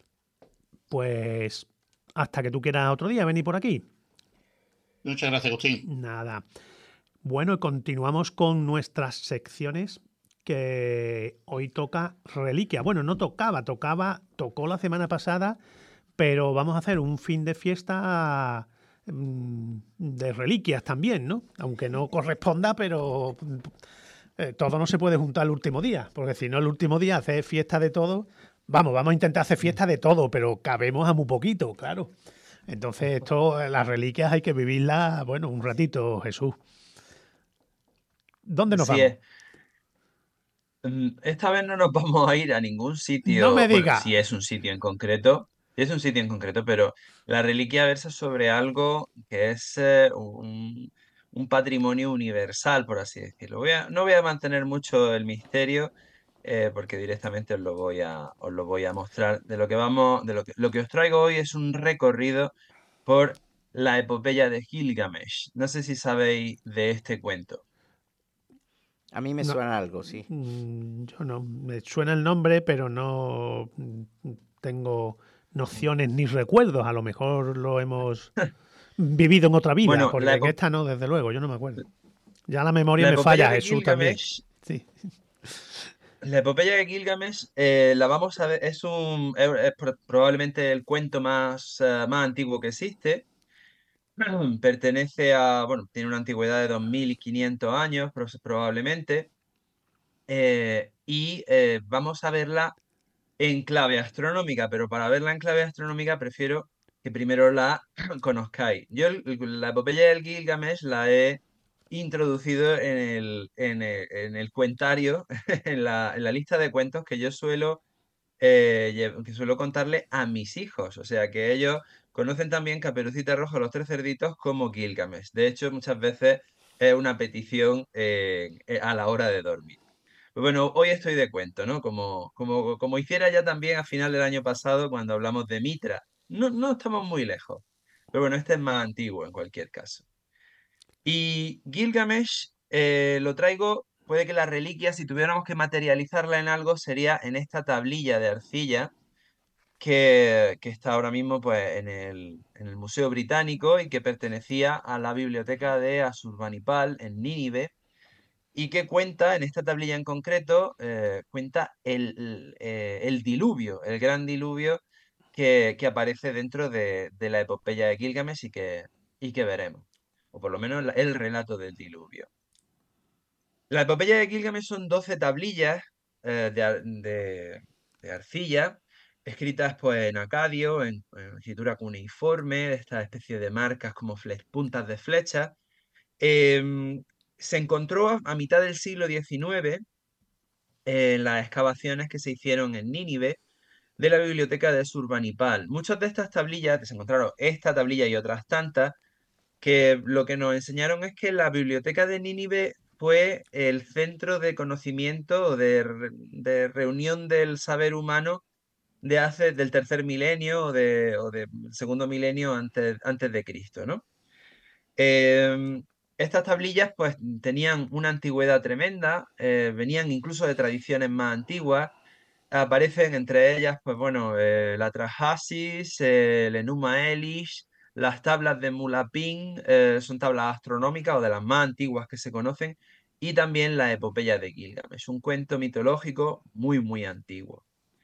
Pues hasta que tú quieras otro día venir por aquí. Muchas gracias, Agustín. Nada. Bueno, y continuamos con nuestras secciones, que hoy toca reliquia. Bueno, no tocaba, tocaba, tocó la semana pasada, pero vamos a hacer un fin de fiesta mm, de reliquias también, ¿no? Aunque no corresponda, pero eh, todo no se puede juntar el último día, porque si no el último día hacer fiesta de todo, vamos, vamos a intentar hacer fiesta de todo, pero cabemos a muy poquito, claro. Entonces, esto, las reliquias hay que vivirlas, bueno, un ratito, Jesús. ¿Dónde nos Así vamos? es. Mm, Esta vez no nos vamos a ir a ningún sitio. No me Bueno, diga. sí es un sitio en concreto, sí es un sitio en concreto, pero la reliquia versa sobre algo que es eh, un, un patrimonio universal, por así decirlo. Voy a- no voy a mantener mucho el misterio, eh, porque directamente os lo voy a, os lo voy a mostrar. De lo que vamos, de lo que, lo que os traigo hoy es un recorrido por la epopeya de Gilgamesh. No sé si sabéis de este cuento. A mí me No. suena algo, sí. Mm, Yo no, me suena el nombre, pero no mm, tengo nociones ni recuerdos. A lo mejor lo hemos vivido en otra vida, Bueno, la, porque en epo- esta no, desde luego, yo no me acuerdo. Ya la memoria la me epopeya falla, de Jesús también. Gilgamesh, Sí. la epopeya de Gilgamesh, eh, la vamos a ver, es un, es, es pro- probablemente el cuento más, eh, más antiguo que existe. Pertenece a, bueno, tiene una antigüedad de dos mil quinientos años, pro- probablemente. eh, y eh, vamos a verla en clave astronómica, pero para verla en clave astronómica prefiero que primero la conozcáis. Yo el- el- la epopeya del Gilgamesh la he introducido en el, en el, en el cuentario, en la, en la lista de cuentos que yo suelo, eh, lle- que suelo contarle a mis hijos. O sea que ellos conocen también Caperucita Roja, los tres cerditos como Gilgamesh. De hecho, muchas veces es una petición eh, eh, a la hora de dormir. Pues bueno, hoy estoy de cuento, ¿no? Como, como, como hiciera ya también a final del año pasado cuando hablamos de Mitra. No, no estamos muy lejos. Pero bueno, este es más antiguo en cualquier caso. Y Gilgamesh eh, lo traigo, puede que la reliquia, si tuviéramos que materializarla en algo, sería en esta tablilla de arcilla que, que está ahora mismo pues, en el, en el Museo Británico y que pertenecía a la biblioteca de Asurbanipal en Nínive y que cuenta, en esta tablilla en concreto, eh, cuenta el, el, eh, el diluvio, el gran diluvio que, que aparece dentro de, de la epopeya de Gilgamesh y que, y que veremos, o por lo menos la- el relato del diluvio. La epopeya de Gilgamesh son doce tablillas eh, de, ar- de- de arcilla, escritas pues en acadio, en, en escritura cuneiforme, de esta especie de marcas como fle- puntas de flechas. Em, Se encontró a, a mitad del siglo diecinueve en las excavaciones que se hicieron en Nínive de la biblioteca de Surbanipal. Muchas de estas tablillas, se encontraron esta tablilla y otras tantas, que lo que nos enseñaron es que la biblioteca de Nínive fue el centro de conocimiento o de, re- de reunión del saber humano de hace, del tercer milenio o, de, o del segundo milenio antes, antes de Cristo, ¿no? Em, Estas tablillas pues tenían una antigüedad tremenda, eh, venían incluso de tradiciones más antiguas. Aparecen entre ellas, pues bueno, eh, la Trajasis, eh, el Enuma Elish, las tablas de Mulapin, eh, son tablas astronómicas o de las más antiguas que se conocen, y también la epopeya de Gilgamesh, un cuento mitológico muy, muy antiguo.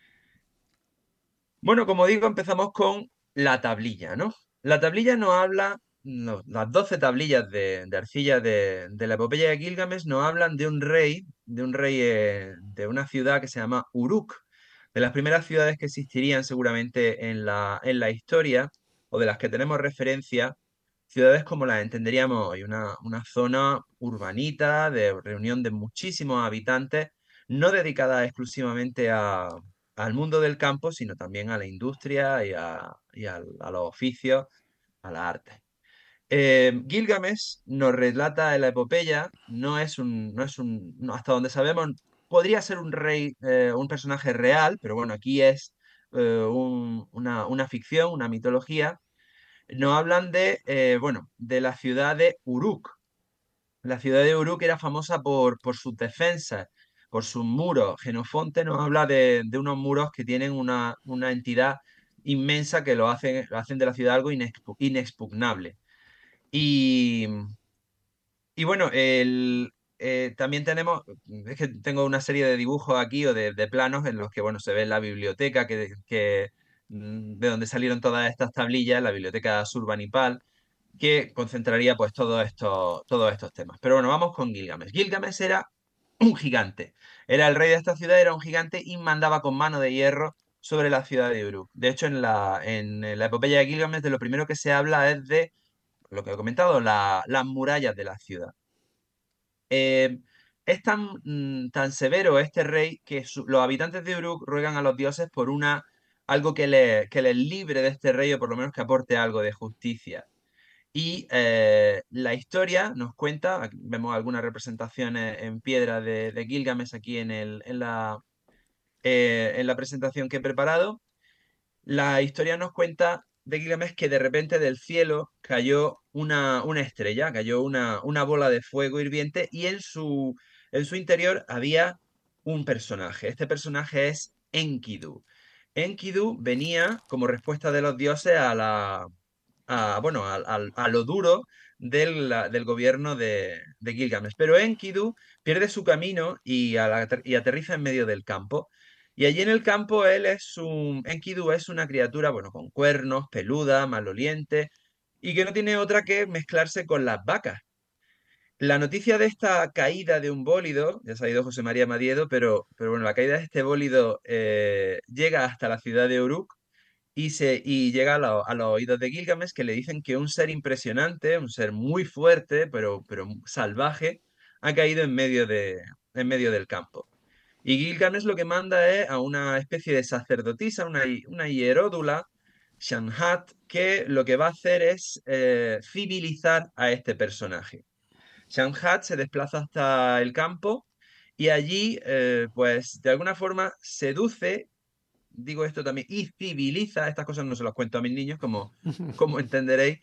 Bueno, como digo, empezamos con la tablilla, ¿no? La tablilla nos habla, no, las doce tablillas de, de arcilla de, de la epopeya de Gilgamesh nos hablan de un rey, de un rey eh, de una ciudad que se llama Uruk, de las primeras ciudades que existirían seguramente en la, en la historia, o de las que tenemos referencia, ciudades como las entenderíamos hoy, una, una zona urbanita de reunión de muchísimos habitantes, no dedicada exclusivamente a al mundo del campo, sino también a la industria y a, y al- a los oficios, a las artes. Eh, Gilgamesh nos relata en la epopeya, no es un, no es un, no, hasta donde sabemos, podría ser un rey, eh, un personaje real, pero bueno, aquí es eh, un- una, una ficción, una mitología. Nos hablan de, eh, bueno, de la ciudad de Uruk. La ciudad de Uruk era famosa por, por sus defensas, por sus muros. Jenofonte nos habla de, de unos muros que tienen una, una entidad inmensa que lo hacen, lo hacen de la ciudad algo inexpu- inexpugnable. Y, y bueno, el, eh, también tenemos, es que tengo una serie de dibujos aquí o de, de planos en los que bueno, se ve la biblioteca que, que, mm, de donde salieron todas estas tablillas, la biblioteca Surbanipal que concentraría pues todos estos, todos estos temas. Pero bueno, vamos con Gilgamesh. Gilgamesh era un gigante. Era el rey de esta ciudad, era un gigante y mandaba con mano de hierro sobre la ciudad de Uruk. De hecho, en la, en la epopeya de Gilgamesh, de lo primero que se habla es de lo que he comentado, la- las murallas de la ciudad. Eh, es tan, mm, tan severo este rey que su- los habitantes de Uruk ruegan a los dioses por una, algo que, le, que les libre de este rey o por lo menos que aporte algo de justicia. Y eh, la historia nos cuenta, aquí vemos algunas representaciones en piedra de, de Gilgamesh aquí en, el, en, la, eh, en la presentación que he preparado. La historia nos cuenta de Gilgamesh que de repente del cielo cayó una, una estrella, cayó una, una bola de fuego hirviente y en su, En su interior había un personaje. Este personaje es Enkidu. Enkidu venía como respuesta de los dioses a la, a, bueno, a, a- a lo duro del, del gobierno de, de Gilgamesh. Pero Enkidu pierde su camino y, a la- y aterriza en medio del campo. Y allí en el campo él es un, Enkidu es una criatura, bueno, con cuernos, peluda, maloliente, y que no tiene otra que mezclarse con las vacas. La noticia de esta caída de un bólido, ya se ha ido José María Madiedo, pero, pero bueno, la caída de este bólido eh, llega hasta la ciudad de Uruk y, se, y llega a, lo- a los oídos de Gilgamesh, que le dicen que un ser impresionante, un ser muy fuerte, pero, pero salvaje, ha caído en medio de, en medio del campo. Y Gilgamesh lo que manda es a una especie de sacerdotisa, una, hi- una hieródula, Shamhat, que lo que va a hacer es eh, civilizar a este personaje. Shamhat se desplaza hasta el campo y allí, eh, pues, de alguna forma seduce, digo esto también, y civiliza, estas cosas no se las cuento a mis niños, como, como entenderéis,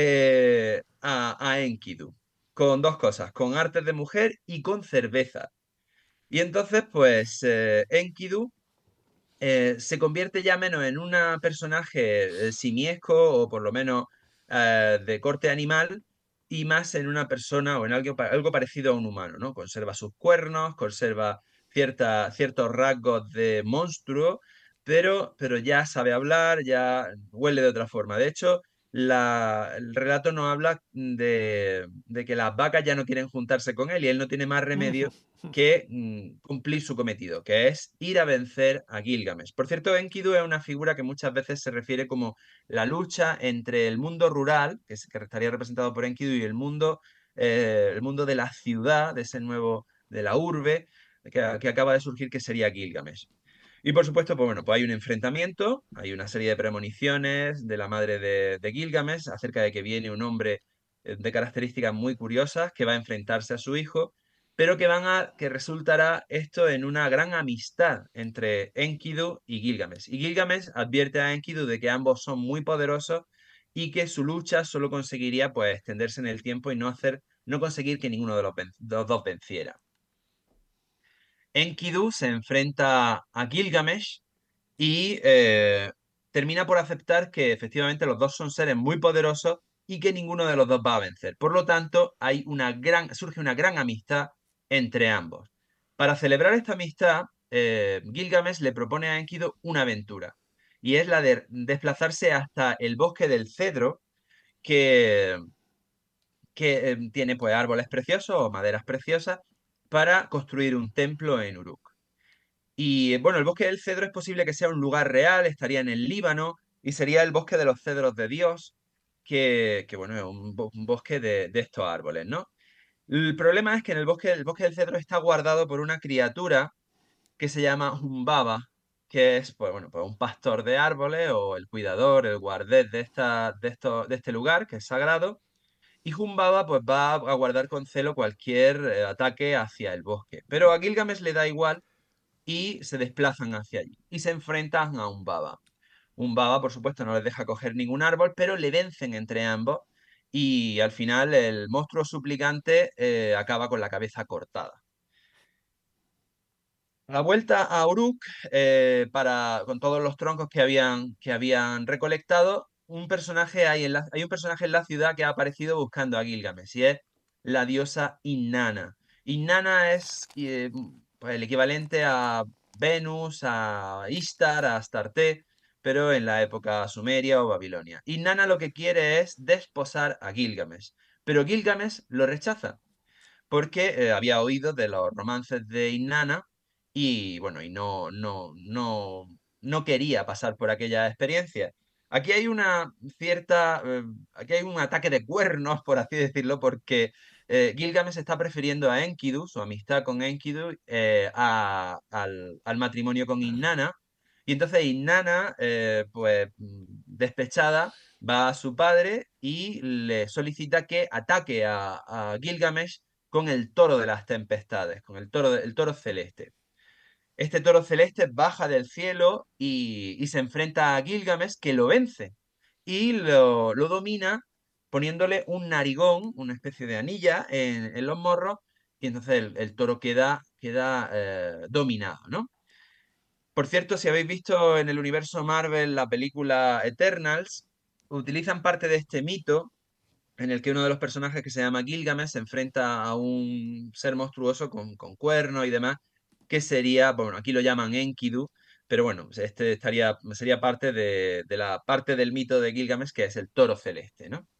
eh, a, a Enkidu, con dos cosas, con artes de mujer y con cerveza. Y entonces, pues, eh, Enkidu eh, se convierte ya menos en un personaje eh, simiesco o por lo menos eh, de corte animal y más en una persona o en algo, pa- algo parecido a un humano, ¿no? Conserva sus cuernos, conserva cierta, ciertos rasgos de monstruo, pero, pero ya sabe hablar, ya huele de otra forma. De hecho, la- el relato nos habla de, de que las vacas ya no quieren juntarse con él y él no tiene más remedio que mm, cumplir su cometido, que es ir a vencer a Gilgamesh. Por cierto, Enkidu es una figura que muchas veces se refiere como la lucha entre el mundo rural, que, es- que estaría representado por Enkidu, y el mundo, eh, el mundo de la ciudad, de ese nuevo, de la urbe, que, que acaba de surgir, que sería Gilgamesh. Y por supuesto, pues bueno, pues hay un enfrentamiento, hay una serie de premoniciones de la madre de, de Gilgamesh acerca de que viene un hombre eh, de características muy curiosas que va a enfrentarse a su hijo, pero que van a que resultará esto en una gran amistad entre Enkidu y Gilgamesh. Y Gilgamesh advierte a Enkidu de que ambos son muy poderosos y que su lucha solo conseguiría pues extenderse en el tiempo y no hacer no conseguir que ninguno de los, ven- de los dos venciera. Enkidu se enfrenta a Gilgamesh y eh, termina por aceptar que efectivamente los dos son seres muy poderosos y que ninguno de los dos va a vencer. Por lo tanto, hay una gran, surge una gran amistad entre ambos. Para celebrar esta amistad, eh, Gilgamesh le propone a Enkidu una aventura y es la de desplazarse hasta el bosque del cedro que, que eh, tiene pues árboles preciosos o maderas preciosas para construir un templo en Uruk. Y bueno, el bosque del cedro es posible que sea un lugar real, estaría en el Líbano y sería el bosque de los cedros de Dios, que, que, bueno, es un, bo- un bosque de, de estos árboles, ¿no? El problema es que en el bosque, el bosque del cedro está guardado por una criatura que se llama Humbaba, que es, pues, bueno, pues un pastor de árboles o el cuidador, el guardés de, esta, de, esto, de este lugar, que es sagrado. Y Humbaba pues va a guardar con celo cualquier eh, ataque hacia el bosque. Pero a Gilgamesh le da igual y se desplazan hacia allí y se enfrentan a un baba. Un baba, por supuesto, no les deja coger ningún árbol, pero le vencen entre ambos y al final el monstruo suplicante eh, acaba con la cabeza cortada. La vuelta a Uruk, eh, para, con todos los troncos que habían, que habían recolectado, un personaje hay, en la, hay un personaje en la ciudad que ha aparecido buscando a Gilgamesh y es la diosa Inanna. Inanna es eh, pues, el equivalente a Venus, a Ishtar, a Astarte, pero en la época sumeria o babilonia. Inanna lo que quiere es desposar a Gilgamesh, pero Gilgamesh lo rechaza porque eh, había oído de los romances de Inanna y bueno, y no, no, no, no quería pasar por aquella experiencia. Aquí hay una cierta, eh, aquí hay un ataque de cuernos, por así decirlo, porque eh, Gilgamesh está prefiriendo a Enkidu, su amistad con Enkidu, eh, a- al, al matrimonio con Inanna. Y entonces Inanna, eh, pues mm, despechada, va a su padre y le solicita que ataque a, a Gilgamesh con el toro de las tempestades, con el toro, el toro celeste. Este toro celeste baja del cielo y, y se enfrenta a Gilgamesh, que lo vence y lo, lo domina poniéndole un narigón, una especie de anilla en, en los morros, y entonces el, el toro queda, queda eh, dominado, ¿no? Por cierto, si habéis visto en el universo Marvel la película Eternals, utilizan parte de este mito en el que uno de los personajes que se llama Gilgamesh se enfrenta a un ser monstruoso con, con cuernos y demás, que sería, bueno, aquí lo llaman Enkidu, pero bueno, este estaría, sería parte de, de la parte del mito de Gilgamesh, que es el toro celeste, ¿no?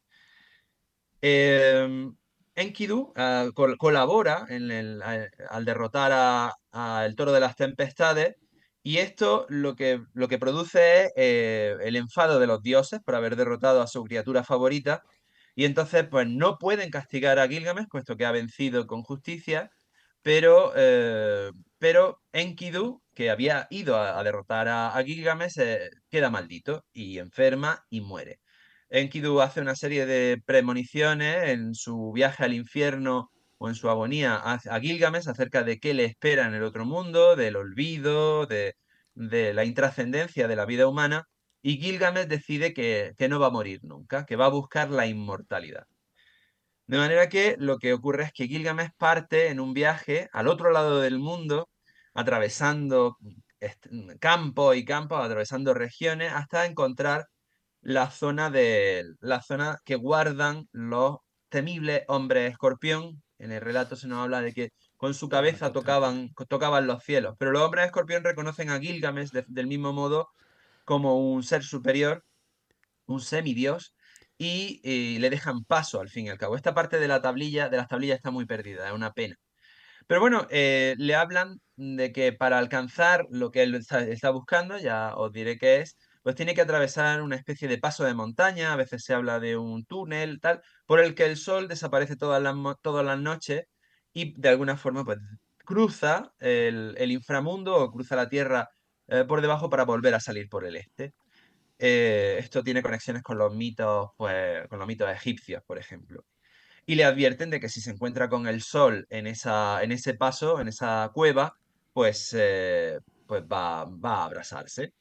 Eh, Enkidu ah, col- colabora en el- a- al derrotar a, a el toro de las tempestades, y esto lo que, lo que produce es eh, el enfado de los dioses por haber derrotado a su criatura favorita, y entonces pues no pueden castigar a Gilgamesh puesto que ha vencido con justicia, pero, eh, pero Enkidu, que había ido a, a derrotar a, a Gilgamesh, eh, queda maldito y enferma y muere. Enkidu hace una serie de premoniciones en su viaje al infierno o en su agonía a, a Gilgamesh acerca de qué le espera en el otro mundo, del olvido, de, de la intrascendencia de la vida humana, y Gilgamesh decide que, que no va a morir nunca, que va a buscar la inmortalidad. De manera que lo que ocurre es que Gilgamesh parte en un viaje al otro lado del mundo, atravesando est- campos y campos, atravesando regiones, hasta encontrar la zona de la zona que guardan los temibles hombres escorpión. En el relato se nos habla de que con su Los cabeza gatos trampa. tocaban, tocaban los cielos, pero los hombres escorpión reconocen a Gilgamesh de- del mismo modo como un ser superior, un semidios, y, eh, le dejan paso al fin y al cabo. Esta parte de la tablilla, de las tablillas está muy perdida, es una pena. Pero bueno, eh, le hablan de que para alcanzar lo que él está, está buscando, ya os diré qué es, pues tiene que atravesar una especie de paso de montaña, a veces se habla de un túnel, tal, por el que el sol desaparece todas las, mo- todas las noches y de alguna forma pues cruza el, el inframundo o cruza la tierra eh, por debajo para volver a salir por el este. Eh, esto tiene conexiones con los mitos, pues, con los mitos egipcios, por ejemplo. Y le advierten de que si se encuentra con el sol en esa, en ese paso, en esa cueva, pues, eh, pues va, va a abrasarse.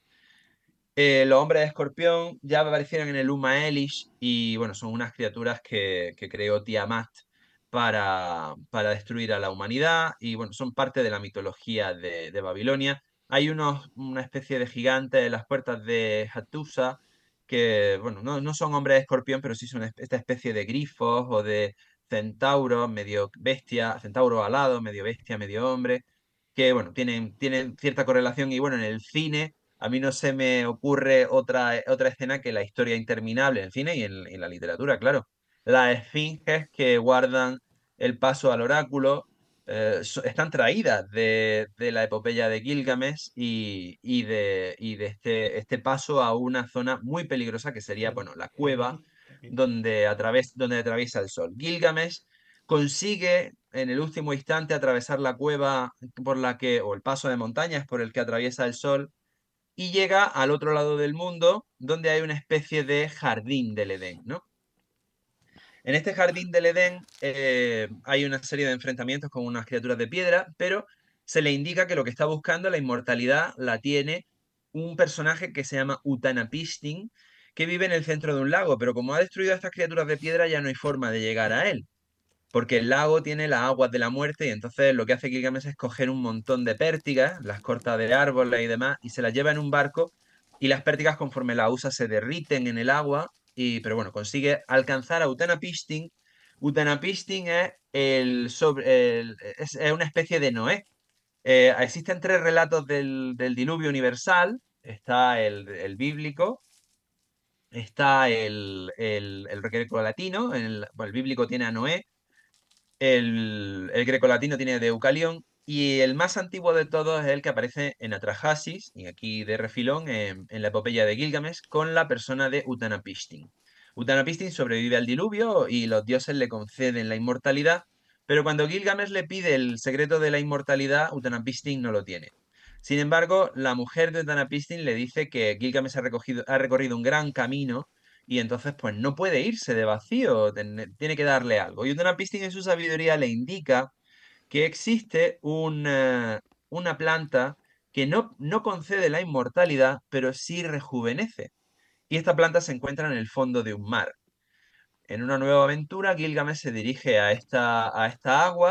Eh, los hombres de escorpión ya aparecieron en el Uma Elish y bueno, son unas criaturas que, que creó Tiamat para, para destruir a la humanidad y bueno, son parte de la mitología de, de Babilonia. Hay unos, una especie de gigantes en las puertas de Hattusa que, bueno, no, no son hombres de escorpión, pero sí son es- esta especie de grifos o de centauros, medio bestia, centauro alado, medio bestia, medio hombre, que bueno, tienen, tienen cierta correlación y bueno, en el cine a mí no se me ocurre otra, otra escena que la historia interminable en el cine y en, en la literatura, claro. Las esfinges que guardan el paso al oráculo eh, so- están traídas de, de la epopeya de Gilgamesh y, y de, y de este, este paso a una zona muy peligrosa que sería, bueno, la cueva donde, atraves- donde atraviesa el sol. Gilgamesh consigue en el último instante atravesar la cueva por la que, o el paso de montañas por el que atraviesa el sol, y llega al otro lado del mundo, donde hay una especie de jardín del Edén, ¿no? En este jardín del Edén eh, hay una serie de enfrentamientos con unas criaturas de piedra, pero se le indica que lo que está buscando, la inmortalidad, la tiene un personaje que se llama Utanapishtim, que vive en el centro de un lago, pero como ha destruido a estas criaturas de piedra, ya no hay forma de llegar a él, porque el lago tiene las aguas de la muerte y entonces lo que hace Gilgamesh es coger un montón de pértigas, las corta de árboles y demás, y se las lleva en un barco, y las pértigas conforme las usa se derriten en el agua, y, pero bueno, consigue alcanzar a Utanapishtim. Utanapishtim es, el sobre, el- es, es una especie de Noé. Eh, existen tres relatos del, del diluvio universal, está el, el bíblico, está el, el, el greco-latino, el, bueno, el bíblico tiene a Noé, el, el grecolatino tiene Deucalión y el más antiguo de todos es el que aparece en Atrahasis, y aquí de refilón, en, en la epopeya de Gilgamesh, con la persona de Utanapishtim. Utanapishtim sobrevive al diluvio y los dioses le conceden la inmortalidad, pero cuando Gilgamesh le pide el secreto de la inmortalidad, Utanapishtim no lo tiene. Sin embargo, la mujer de Utanapishtim le dice que Gilgamesh ha, recogido, ha recorrido un gran camino y entonces pues no puede irse de vacío, ten- tiene que darle algo. Y Utanapishtim en su sabiduría le indica que existe una, una planta que no, no concede la inmortalidad, pero sí rejuvenece. Y esta planta se encuentra en el fondo de un mar. En una nueva aventura, Gilgamesh se dirige a esta, a esta agua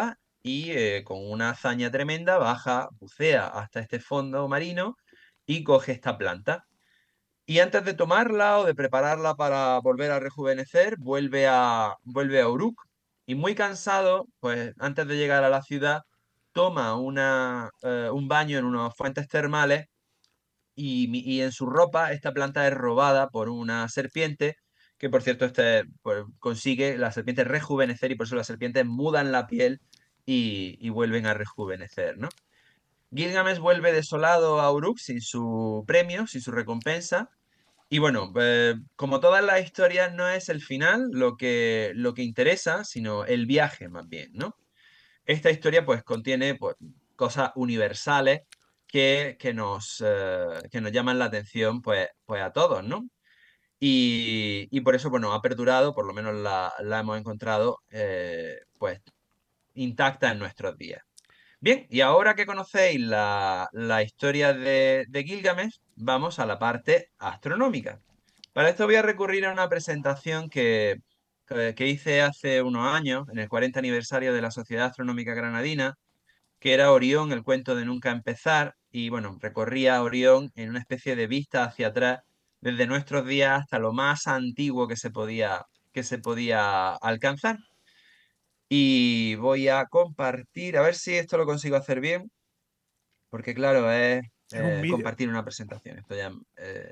y eh, con una hazaña tremenda baja, bucea hasta este fondo marino y coge esta planta. Y antes de tomarla o de prepararla para volver a rejuvenecer, vuelve a, vuelve a Uruk. Y muy cansado, pues antes de llegar a la ciudad, toma una, eh, un baño en unas fuentes termales y, mi- y en su ropa esta planta es robada por una serpiente, que por cierto este, pues, consigue la serpiente rejuvenecer y por eso las serpientes mudan la piel y, y vuelven a rejuvenecer, ¿no? Gilgamesh vuelve desolado a Uruk sin su premio, sin su recompensa. Y bueno, eh, como todas las historias, no es el final lo que, lo que interesa, sino el viaje más bien, ¿no? Esta historia pues contiene pues, cosas universales que, que nos, eh, que nos llaman la atención pues, pues a todos, ¿no? Y, y por eso, bueno, ha perdurado, por lo menos la, la hemos encontrado eh, pues intacta en nuestros días. Bien, y ahora que conocéis la, la historia de, de Gilgamesh, vamos a la parte astronómica. Para esto voy a recurrir a una presentación que, que que hice hace unos años, en el cuarenta aniversario de la Sociedad Astronómica Granadina, que era Orión, el cuento de nunca empezar, y bueno, recorría Orión en una especie de vista hacia atrás, desde nuestros días hasta lo más antiguo que se podía, que se podía alcanzar. Y voy a compartir, a ver si esto lo consigo hacer bien, porque claro, es Es un eh, vídeo. compartir una presentación. Esto ya, eh,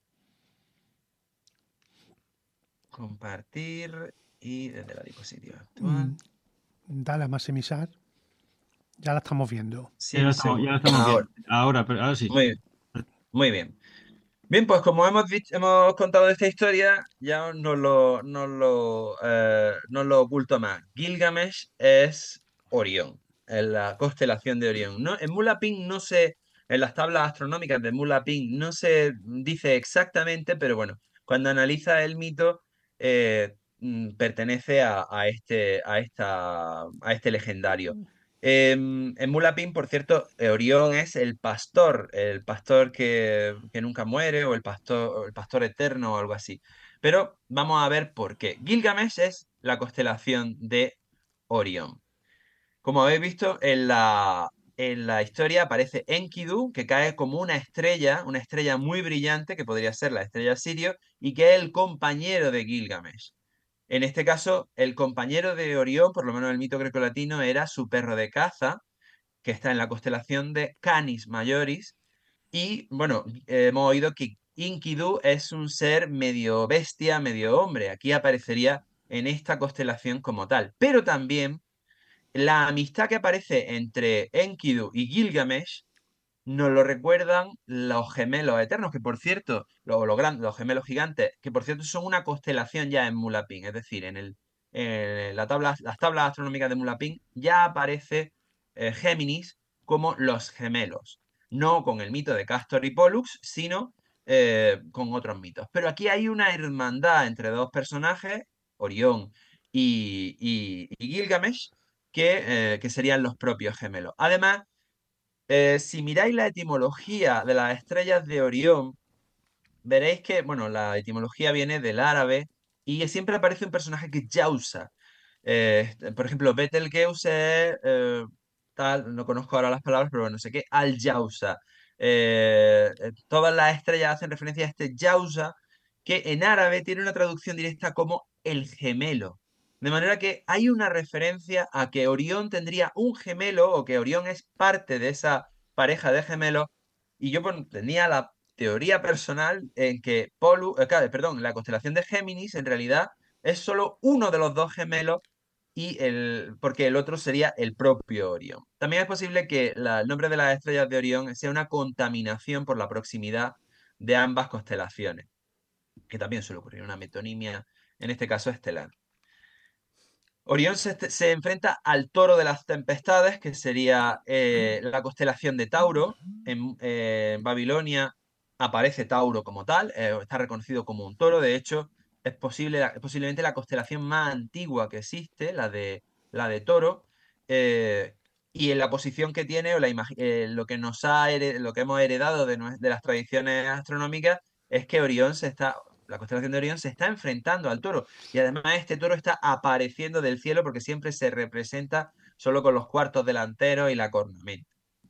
compartir y desde la diapositiva actual. Mm, Dale a maximizar. Ya la estamos viendo. Ya lo Sí, estamos, ya lo seguro. estamos Ahora, viendo. Ahora, pero ahora sí. muy bien, muy bien. Bien, pues como hemos dicho, hemos contado esta historia, ya no lo, no lo, eh, no lo oculto más. Gilgamesh es Orión, en la constelación de Orión. No, en Mulapin no se, en las tablas astronómicas de Mulapin no se dice exactamente, pero bueno, cuando analiza el mito, eh, mm, pertenece a, a este, a, esta, a este legendario. Em, en Mulapin, por cierto, eh, Orión es el pastor, el pastor que, que nunca muere o el pastor, o el pastor eterno o algo así. Pero vamos a ver por qué. Gilgamesh es la constelación de Orión. Como habéis visto en la, en la historia aparece Enkidu, que cae como una estrella, una estrella muy brillante, que podría ser la estrella Sirio, y que es el compañero de Gilgamesh. En este caso, el compañero de Orión, por lo menos en el mito grecolatino, era su perro de caza, que está en la constelación de Canis Majoris. Y bueno, eh, hemos oído que Enkidu es un ser medio bestia, medio hombre. Aquí aparecería en esta constelación como tal. Pero también la amistad que aparece entre Enkidu y Gilgamesh nos lo recuerdan los gemelos eternos, que por cierto, los, los, gran- los gemelos gigantes, que por cierto son una constelación ya en Mulapin, es decir, en el, en la tabla, las tablas astronómicas de Mulapin ya aparece eh, Géminis como los gemelos, no con el mito de Castor y Pollux, sino eh, con otros mitos. Pero aquí hay una hermandad entre dos personajes, Orión y, y- y Gilgamesh, que, eh, que serían los propios gemelos. Además, eh, si miráis la etimología de las estrellas de Orión, veréis que, bueno, la etimología viene del árabe y siempre aparece un personaje que es Yausa. Eh, por ejemplo, Betelgeuse, eh, tal, no conozco ahora las palabras, pero bueno, sé que Al-Yausa. Eh, eh, todas las estrellas hacen referencia a este Yausa, que en árabe tiene una traducción directa como el gemelo. De manera que hay una referencia a que Orión tendría un gemelo o que Orión es parte de esa pareja de gemelos. Y yo pues, tenía la teoría personal en que Polu, eh, claro, perdón, la constelación de Géminis en realidad es solo uno de los dos gemelos y el, porque el otro sería el propio Orión. También es posible que la- el nombre de las estrellas de Orión sea una contaminación por la proximidad de ambas constelaciones, que también suele ocurrir, una metonimia, en este caso estelar. Orión se, se enfrenta al toro de las tempestades, que sería eh, la constelación de Tauro. En, eh, en Babilonia aparece Tauro como tal, eh, está reconocido como un toro. De hecho, es posible, es posiblemente la constelación más antigua que existe, la de, la de Toro. eh, y en la posición que tiene, o la imagi- eh, lo que nos ha hered- lo que hemos heredado de, nue- de las tradiciones astronómicas, es que Orión se está, la constelación de Orión se está enfrentando al toro. Y además este toro está apareciendo del cielo porque siempre se representa solo con los cuartos delanteros y la cornamenta.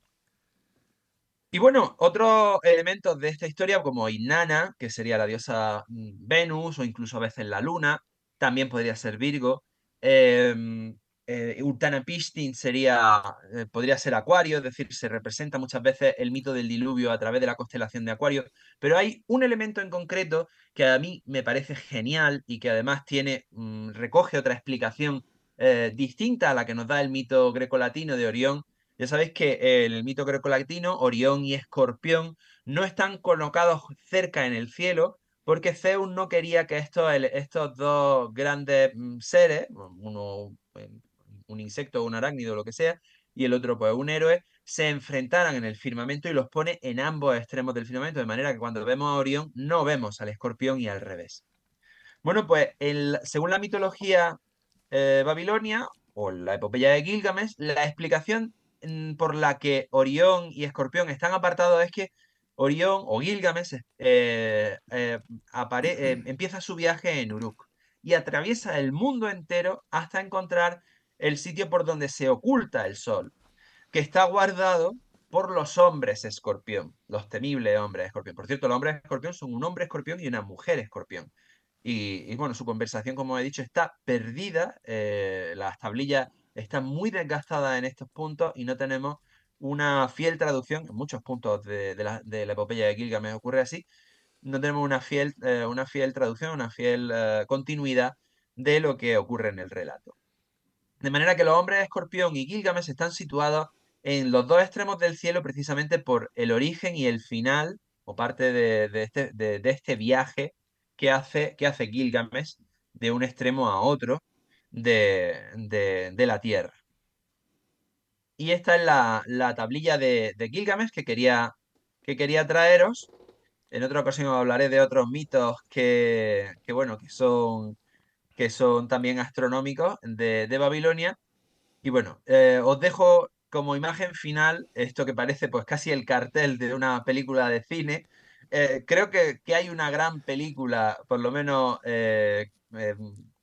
Y bueno, otros elementos de esta historia, como Inanna, que sería la diosa mm, Venus, o incluso a veces la luna, también podría ser Virgo. Eh, eh, Utnapishtim sería, eh, podría ser Acuario, es decir, se representa muchas veces el mito del diluvio a través de la constelación de Acuario. Pero hay un elemento en concreto que a mí me parece genial y que además tiene, mm, recoge otra explicación eh, distinta a la que nos da el mito grecolatino de Orión. Ya sabéis que eh, en el mito grecolatino, Orión y Escorpión no están colocados cerca en el cielo porque Zeus no quería que estos, ele- estos dos grandes mm, seres, uno eh, un insecto o un arácnido o lo que sea, y el otro pues un héroe, se enfrentaran en el firmamento y los pone en ambos extremos del firmamento, de manera que cuando vemos a Orión no vemos al Escorpión y al revés. Bueno, pues el- según la mitología eh, babilonia o la epopeya de Gilgamesh, la explicación mm, por la que Orión y Escorpión están apartados es que Orión o Gilgamesh eh, eh, apare- eh, empieza su viaje en Uruk y atraviesa el mundo entero hasta encontrar el sitio por donde se oculta el sol, que está guardado por los hombres escorpión, los temibles hombres escorpión. Por cierto, los hombres escorpión son un hombre escorpión y una mujer escorpión. Y, y bueno, su conversación, como he dicho, está perdida, eh, las tablillas están muy desgastadas en estos puntos y no tenemos una fiel traducción, en muchos puntos de, de la, de la epopeya de Gilgamesh ocurre así, no tenemos una fiel, eh, una fiel traducción, una fiel eh, continuidad de lo que ocurre en el relato. De manera que los hombres escorpión y Gilgamesh están situados en los dos extremos del cielo precisamente por el origen y el final, o parte de, de este, de- de este viaje que hace, que hace Gilgamesh de un extremo a otro de, de- de la Tierra. Y esta es la, la tablilla de, de Gilgamesh que quería, que quería traeros. En otra ocasión os hablaré de otros mitos que, que, bueno, que son, que son también astronómicos de, de Babilonia. Y bueno, eh, os dejo como imagen final esto que parece pues casi el cartel de una película de cine. Eh, creo que, que hay una gran película, por lo menos eh, eh,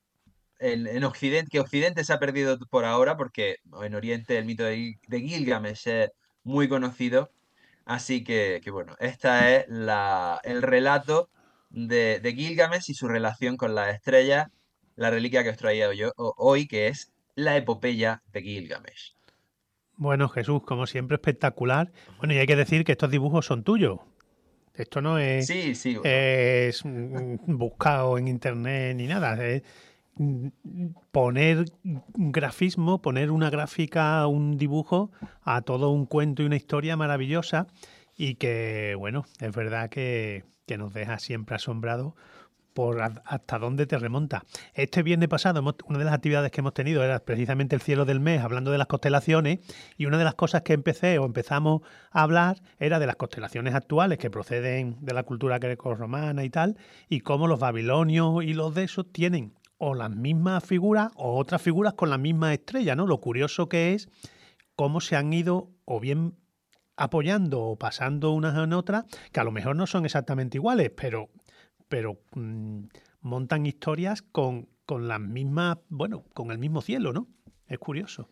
en, en Occidente, que Occidente se ha perdido por ahora, porque en Oriente el mito de, Gil- de Gilgamesh es muy conocido. Así que, que bueno, esta es la, el relato de, de Gilgamesh y su relación con las estrellas, la reliquia que os traía yo ho- hoy, que es la epopeya de Gilgamesh. Bueno, Jesús, como siempre, espectacular. Bueno, y hay que decir que estos dibujos son tuyos. Esto no es, Sí, sí, bueno, es mm, buscado en internet ni nada. Es mm, poner un grafismo, poner una gráfica, un dibujo a todo un cuento y una historia maravillosa y que, bueno, es verdad que, que nos deja siempre asombrados por a- hasta dónde te remonta. Este viernes pasado, hemos- una de las actividades que hemos tenido era precisamente el cielo del mes, hablando de las constelaciones, y una de las cosas que empecé o empezamos a hablar era de las constelaciones actuales que proceden de la cultura grecorromana y tal, y cómo los babilonios y los de esos tienen o las mismas figuras o otras figuras con las mismas estrellas, ¿no? Lo curioso que es cómo se han ido o bien apoyando o pasando unas en otras, que a lo mejor no son exactamente iguales, pero pero mm, montan historias con, con las mismas, bueno, con el mismo cielo, ¿no? Es curioso.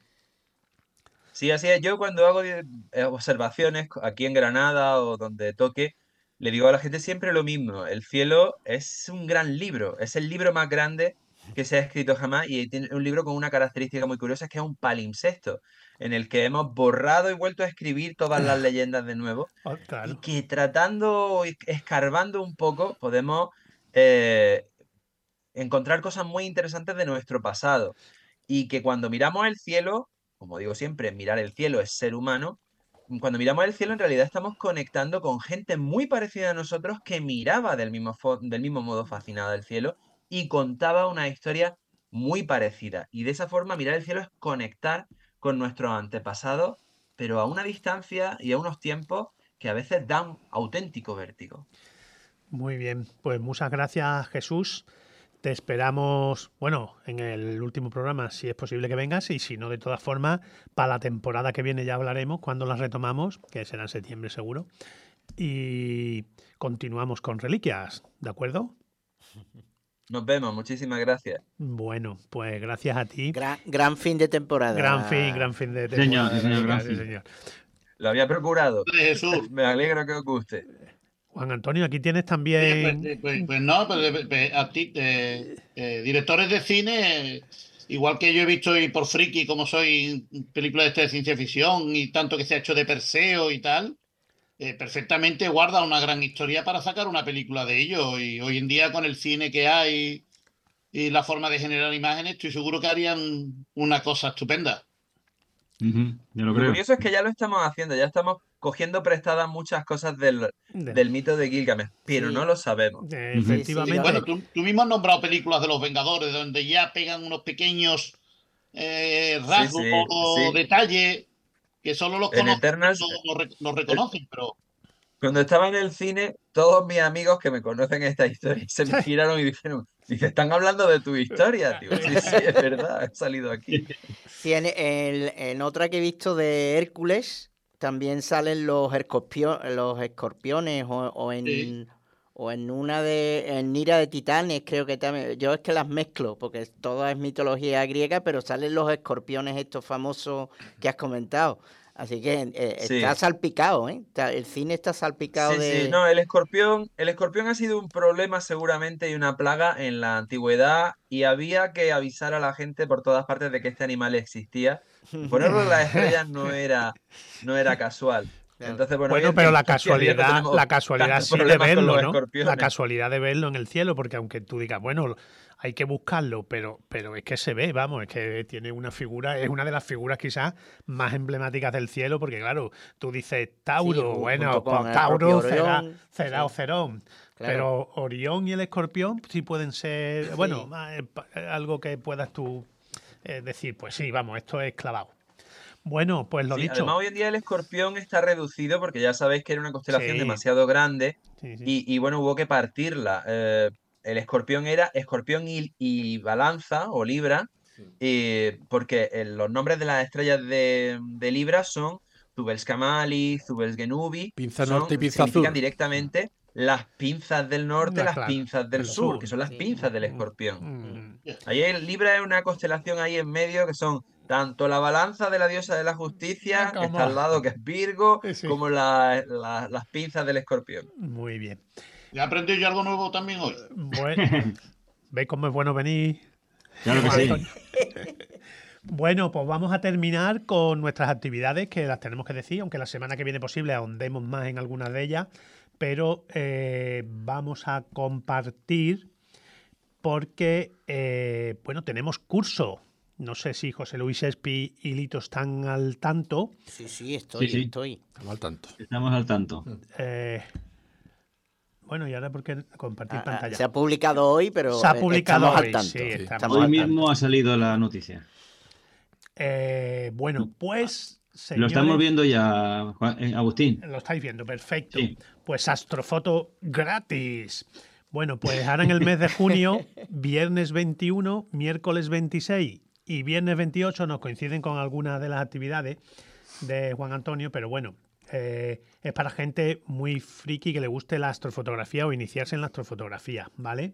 sí, así es. Yo cuando hago eh, observaciones aquí en Granada o donde toque, le digo a la gente siempre lo mismo. El cielo es un gran libro, es el libro más grande que se ha escrito jamás y tiene un libro con una característica muy curiosa, que es un palimpsesto, en el que hemos borrado y vuelto a escribir todas las leyendas de nuevo Oh, y claro. que tratando, y escarbando un poco, podemos eh, encontrar cosas muy interesantes de nuestro pasado. Y que cuando miramos el cielo, como digo siempre, mirar el cielo es ser humano, cuando miramos el cielo en realidad estamos conectando con gente muy parecida a nosotros que miraba del mismo, fo- del mismo modo fascinada el cielo y contaba una historia muy parecida. Y de esa forma mirar el cielo es conectar con nuestros antepasados, pero a una distancia y a unos tiempos que a veces dan auténtico vértigo. Muy bien. Pues muchas gracias, Jesús. Te esperamos, bueno, en el último programa, si es posible que vengas, y si no, de todas formas, para la temporada que viene ya hablaremos cuando las retomamos, que será en septiembre seguro. Y continuamos con reliquias, ¿de acuerdo? Nos vemos, muchísimas gracias. Bueno, pues gracias a ti. Gran, gran fin de temporada. Gran fin, gran fin de Señor, temporada. señor, gran Sí, fin. señor. Lo había procurado. De Jesús. Me alegro que os guste. Juan Antonio, aquí tienes Oye, también... Pues, pues- pues no, pues, pues, a ti, eh, eh, directores de cine, eh, igual que yo he visto y por friki como soy películas de, este de ciencia ficción y tanto que se ha hecho de Perseo y tal, eh, perfectamente guarda una gran historia para sacar una película de ello. Y hoy en día con el cine que hay y la forma de generar imágenes, estoy seguro que harían una cosa estupenda. Ujú, yo lo Lo creo. curioso es que ya lo estamos haciendo, ya estamos cogiendo prestadas muchas cosas del, de- del mito de Gilgamesh, pero Sí. no lo sabemos. de- Ujú. efectivamente. Sí, Bueno, tú, tú mismo has nombrado películas de los Vengadores, donde ya pegan unos pequeños eh, Sí, rasgos sí, o sí. detalles que solo los En conocen, Eternals, no lo, re- lo el- reconocen, pero cuando estaba en el cine, todos mis amigos que me conocen esta historia se me giraron y dijeron, dice, están hablando de tu historia, tío. Sí, sí, es verdad, he salido aquí. Sí, en, el- en otra que he visto de Hércules también salen los, escorpio- los escorpiones o, o en Sí. o en una de en Nira de Titanes, creo que también. Yo es que las mezclo porque todo es mitología griega, pero salen los escorpiones estos famosos que has comentado. Así que eh, Sí. está salpicado, ¿eh? Está- el cine está salpicado Sí, de... sí, no, el escorpión, el escorpión ha sido un problema seguramente y una plaga en la antigüedad y había que avisar a la gente por todas partes de que este animal existía. Y ponerlo en las estrellas no era, no era casual. Claro. Entonces, bueno, hoy Bueno, en pero día- la hoy en día no casualidad, tenemos la casualidad tantos sí de problemas con verlo, los ¿no? La escorpiones. casualidad de verlo en el cielo, porque aunque tú digas, bueno, hay que buscarlo, pero, pero es que se ve, vamos, es que tiene una figura, es una de las figuras quizás más emblemáticas del cielo, porque claro, tú dices Tauro, ju- bueno, junto con pues el Tauro propio será, Orión, será sí. o Cerón. Claro. Pero Orión y el escorpión sí pueden ser, Sí. bueno, eh, pa- eh, algo que puedas tú eh, decir, pues sí, vamos, esto es clavado. Bueno, pues lo Sí, dicho. además hoy en día el escorpión está reducido porque ya sabéis que era una constelación Sí. demasiado grande Sí, sí. y, y, bueno, hubo que partirla. Eh, el escorpión era escorpión y, y balanza o libra, eh, porque eh, los nombres de las estrellas de, de Libra son Zubelskamali, Zubelsgenubi, Pinza son, norte y pinza significan azul. directamente las pinzas del norte, Ah, las claro, pinzas del del sur, sur. que son las Sí. pinzas del escorpión. Mm. Ahí el Libra es una constelación ahí en medio que son tanto la balanza de la diosa de la justicia, que Como- está al lado, que es Virgo, Sí. como la- la- las pinzas del escorpión. Muy bien. ya aprendí yo algo nuevo también hoy. Bueno, ¿veis cómo es bueno venir? Claro que sí. Bueno, pues vamos a terminar con nuestras actividades, que las tenemos que decir, aunque la semana que viene posible ahondemos más en algunas de ellas, pero eh, vamos a compartir porque, eh, bueno, tenemos curso. No sé si José Luis Espi y Lito están al tanto. Sí, sí, estoy, Sí, sí. estoy. Estamos al tanto. Estamos al tanto. Eh, bueno, y ahora porque compartir Ah, ah, pantalla. se ha publicado hoy, pero Se ha eh, publicado estamos hoy, al tanto. sí, estamos Estamos Hoy al tanto. mismo ha salido la noticia. Eh, bueno, pues, Lo señores, estamos viendo ya, Juan- eh, Agustín. lo estáis viendo, perfecto. Sí. Pues astrofoto gratis. Bueno, pues ahora en el mes de junio, viernes veintiuno, miércoles veintiséis y viernes veintiocho nos coinciden con algunas de las actividades de Juan Antonio, pero bueno, eh, es para gente muy friki que le guste la astrofotografía o iniciarse en la astrofotografía, ¿vale?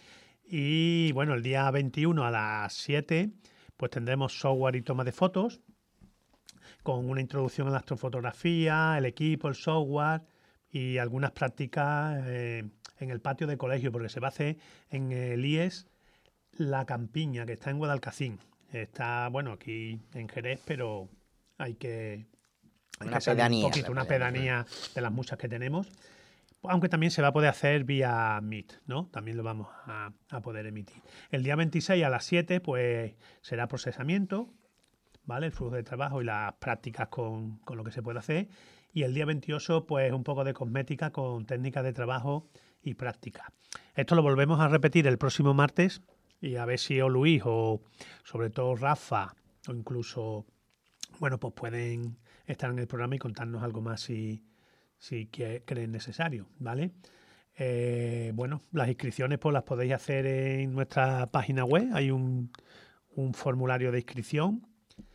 Y bueno, el día veintiuno a las siete, pues tendremos software y toma de fotos, con una introducción a la astrofotografía, el equipo, el software y algunas prácticas eh, en el patio de colegio, porque se va a hacer en el I E S La Campiña, que está en Guadalcacín. Está, bueno, aquí en Jerez, pero hay que, hay Una que salir pedanía, un poquito, una una pedanía de las muchas que tenemos. Aunque también se va a poder hacer vía Meet, ¿no? También lo vamos a, a poder emitir. El día veintiséis a las siete, pues será procesamiento, ¿vale? El flujo de trabajo y las prácticas con, con lo que se puede hacer. Y el día veintiocho, pues un poco de cosmética con técnicas de trabajo y práctica. Esto lo volvemos a repetir el próximo martes y a ver si o Luis o sobre todo Rafa o incluso, bueno, pues pueden estar en el programa y contarnos algo más si, si que- creen necesario, ¿vale? Eh, bueno, las inscripciones pues las podéis hacer en nuestra página web. Hay un, un formulario de inscripción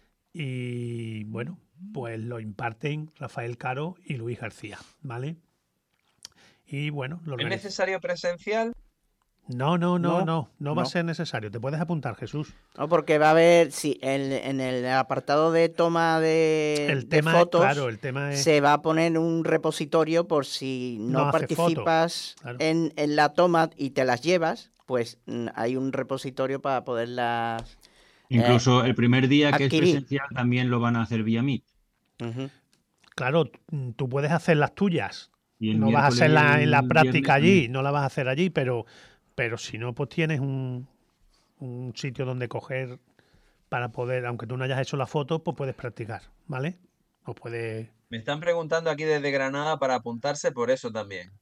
y bueno, pues lo imparten Rafael Caro y Luis García, ¿vale? Y bueno, lo ¿Es organiz- necesario presencial? No, no, no, no, no, no va a no. ser necesario. Te puedes apuntar, Jesús. No, porque va a haber, sí, en, en el apartado de toma de, El de tema, fotos, claro, el tema es se va a poner un repositorio por si no, No hace foto, participas claro. en, en la toma y te las llevas, pues mm, hay un repositorio para poderlas Incluso el primer día que es adquirir. presencial también lo van a hacer vía Meet. Ujú. claro, t- tú puedes hacer las tuyas. Y el No vas a miércoles y hacerla en la el práctica viernes allí, también. no la vas a hacer allí, pero, pero si no, pues tienes un, un sitio donde coger para poder, aunque tú no hayas hecho la foto, pues puedes practicar, ¿vale? O puedes... Me están preguntando aquí desde Granada para apuntarse por eso también.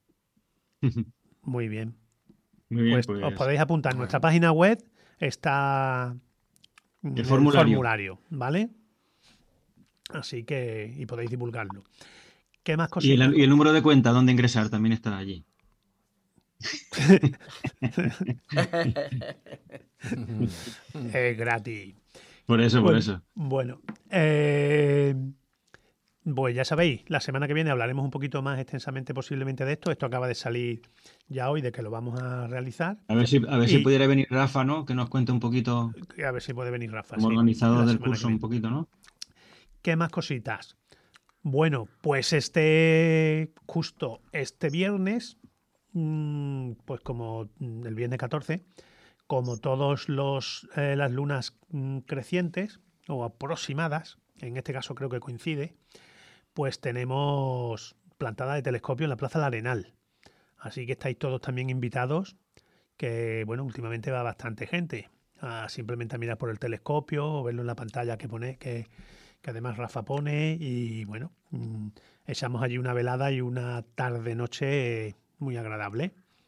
Muy bien. Muy bien, Pues os pues podéis apuntar. En nuestra página web está mm, el formulario. formulario, ¿vale? Así que, y podéis divulgarlo. ¿Qué más Y cositas? el, y el número de cuenta donde ingresar también está allí. Es gratis. Por eso, por Bueno, eso. bueno, eh, pues ya sabéis, la semana que viene hablaremos un poquito más extensamente posiblemente de esto. Esto acaba de salir ya hoy, de que lo vamos a realizar. A ver si, a ver si Y- pudiera venir Rafa, ¿no? Que nos cuente un poquito A ver si puede venir Rafa. como sí, organizador la del semana que curso, un viene. poquito, ¿no? ¿Qué más cositas? Bueno, pues este, justo este viernes, mm, pues como mm, el viernes catorce, como todos los eh, las lunas mm, crecientes o aproximadas, en este caso creo que coincide, pues tenemos plantada de telescopio en la Plaza del Arenal. Así que estáis todos también invitados, que bueno, últimamente va bastante gente a simplemente a mirar por el telescopio o verlo en la pantalla que pone, que, que además Rafa pone, y bueno, mm, echamos allí una velada y una tarde-noche muy agradable.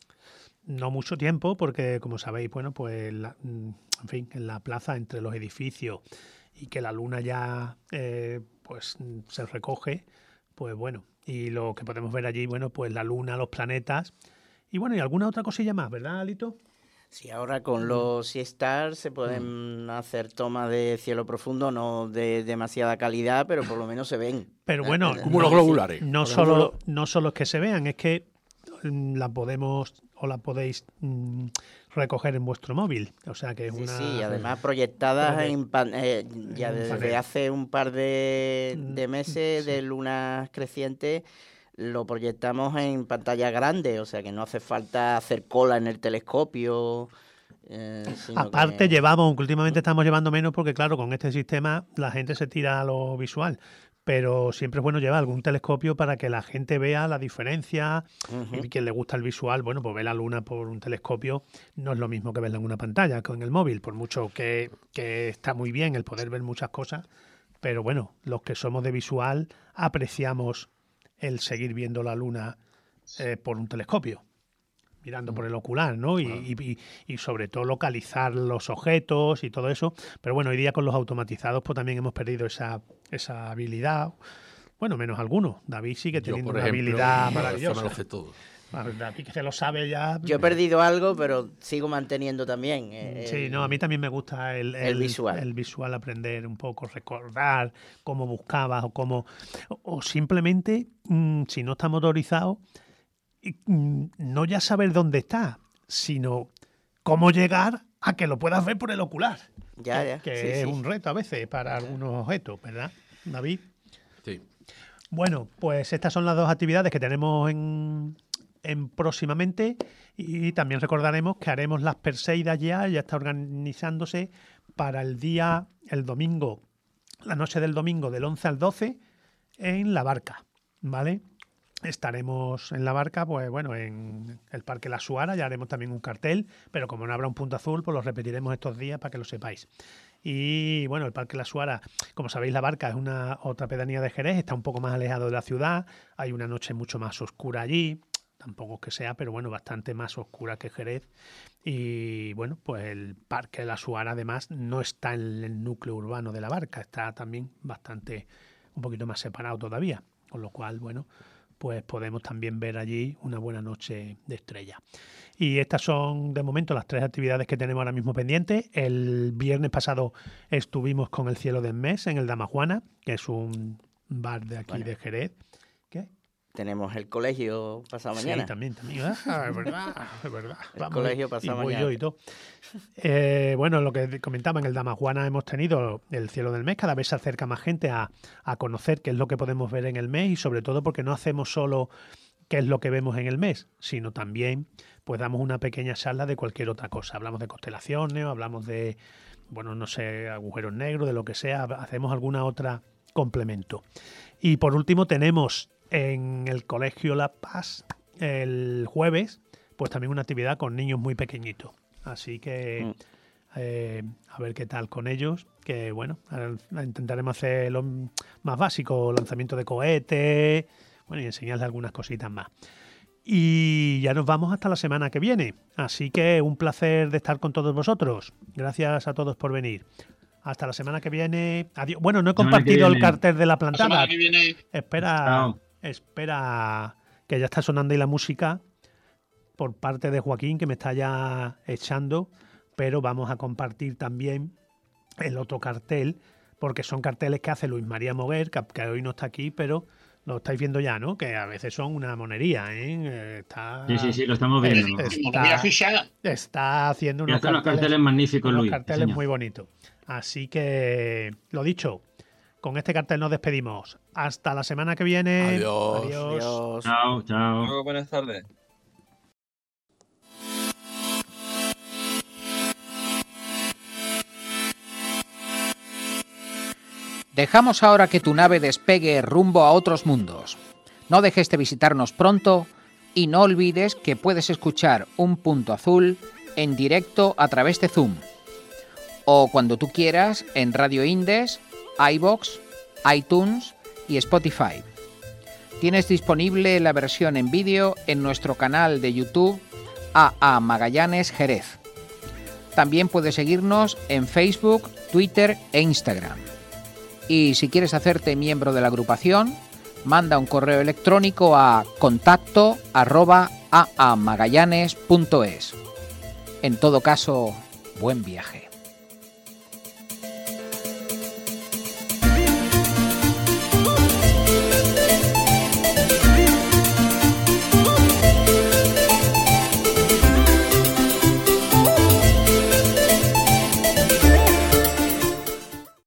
No mucho tiempo, porque como sabéis, bueno, pues la- mm, en fin, en la plaza entre los edificios y que la luna ya eh, pues mm, se recoge, pues bueno, y lo que podemos ver allí, bueno, pues la luna, los planetas y bueno, y alguna otra cosilla más, ¿verdad, Alito? Sí, ahora con los Seastar se Mm. pueden hacer tomas de cielo profundo, no de demasiada calidad, pero por lo menos se ven. Pero Eh, bueno, eh, Cúmulos no, globulares. no Por solo, ejemplo, no solo es que se vean, es que mm, la podemos o la podéis mm, recoger en vuestro móvil. O sea que es Sí, una... sí, y además proyectadas Proye- en pan- eh, ya en desde panel. hace un par de, Mm, de meses sí. de lunas crecientes lo proyectamos en pantalla grande, o sea que no hace falta hacer cola en el telescopio. eh, sino Aparte que- llevamos, aunque últimamente estamos llevando menos porque claro, con este sistema la gente se tira a lo visual, pero siempre es bueno llevar algún telescopio para que la gente vea la diferencia. Ujú. Y quien le gusta el visual, bueno, pues ve la luna por un telescopio no es lo mismo que verla en una pantalla, con el móvil, por mucho que, que está muy bien el poder ver muchas cosas, pero bueno, los que somos de visual apreciamos el seguir viendo la luna eh, por un telescopio, mirando por el ocular, ¿no? Y, y- y sobre todo localizar los objetos y todo eso. Pero bueno, hoy día con los automatizados pues también hemos perdido esa, esa habilidad. Bueno, menos algunos. David sigue yo, teniendo por una ejemplo, habilidad eso me maravillosa. lo sé todo. A ver, David que se lo sabe ya. Yo he perdido algo, pero sigo manteniendo también. eh, Sí, el- no, a mí también me gusta el, el visual. el visual, aprender un poco, recordar cómo buscabas o cómo. O, o simplemente, mm, si no está motorizado, y, mm, no ya saber dónde está, sino cómo llegar a que lo puedas ver por el ocular. Ya, que ya, que sí, es sí. un reto a veces para algunos objetos, ¿verdad, David? Sí. Bueno, pues estas son las dos actividades que tenemos en, en próximamente, y también recordaremos que haremos las Perseidas ya, ya está organizándose para el día, el domingo, la noche del domingo del once al doce en La Barca, ¿vale? Estaremos en La Barca, pues bueno, en el Parque La Suara, ya haremos también un cartel, pero como no habrá un punto azul, pues lo repetiremos estos días para que lo sepáis. Y bueno, el Parque La Suara, como sabéis, La Barca es una otra pedanía de Jerez, está un poco más alejado de la ciudad, hay una noche mucho más oscura allí, tampoco es que sea, pero bueno, bastante más oscura que Jerez. Y bueno, pues el Parque La Suara además no está en el núcleo urbano de La Barca, está también bastante, un poquito más separado todavía, con lo cual, bueno, pues podemos también ver allí una buena noche de estrella. Y estas son, de momento, las tres actividades que tenemos ahora mismo pendientes. El viernes pasado estuvimos con el Cielo del Mes en el Dama Juana, que es un bar de aquí Bueno. de Jerez. ¿Qué? tenemos el colegio pasado mañana. Sí, también, también. Ah, es verdad, es verdad. El Vamos, colegio pasado y voy mañana. yo y todo. Eh, bueno, lo que comentaba en el Damajuana hemos tenido el cielo del mes, cada vez se acerca más gente a, a conocer qué es lo que podemos ver en el mes y sobre todo porque no hacemos solo qué es lo que vemos en el mes, sino también pues damos una pequeña charla de cualquier otra cosa. Hablamos de constelaciones, o hablamos de, bueno, no sé, agujeros negros, de lo que sea, hacemos alguna otra complemento. Y por último tenemos en el Colegio La Paz el jueves, pues también una actividad con niños muy pequeñitos. Así que Mm. eh, a ver qué tal con ellos, que bueno, intentaremos hacer lo más básico, lanzamiento de cohetes, bueno, y enseñarles algunas cositas más. Y ya nos vamos hasta la semana que viene. Así que un placer de estar con todos vosotros. Gracias a todos por venir. Hasta la semana que viene. Adiós. Bueno, no he Semana que compartido el viene. cartel de la La plantada. semana que viene, Espera, Chao. espera, que ya está sonando ahí la música por parte de Joaquín, que me está ya echando, pero vamos a compartir también el otro cartel, porque son carteles que hace Luis María Moguer, que, que hoy no está aquí, pero lo estáis viendo ya, ¿no? Que a veces son una monería, ¿eh? Está, Sí, sí, sí, lo estamos es- viendo. es- como lo voy a fichar. está haciendo Y unos hace unos carteles, carteles magníficos, unos Luis. sí, carteles señor. muy bonitos. Así que, lo dicho, con este cartel nos despedimos. Hasta la semana que viene. Adiós. Adiós. Adiós. Chao, chao. Luego, buenas tardes. Dejamos ahora que tu nave despegue rumbo a otros mundos. No dejes de visitarnos pronto y no olvides que puedes escuchar Un Punto Azul en directo a través de Zoom o cuando tú quieras en Radio Indes, iVoox, iTunes y Spotify. Tienes disponible la versión en vídeo en nuestro canal de YouTube A A Magallanes Jerez. También puedes seguirnos en Facebook, Twitter e Instagram. Y si quieres hacerte miembro de la agrupación, manda un correo electrónico a contacto arroba aamagallanes punto es. En todo caso, buen viaje.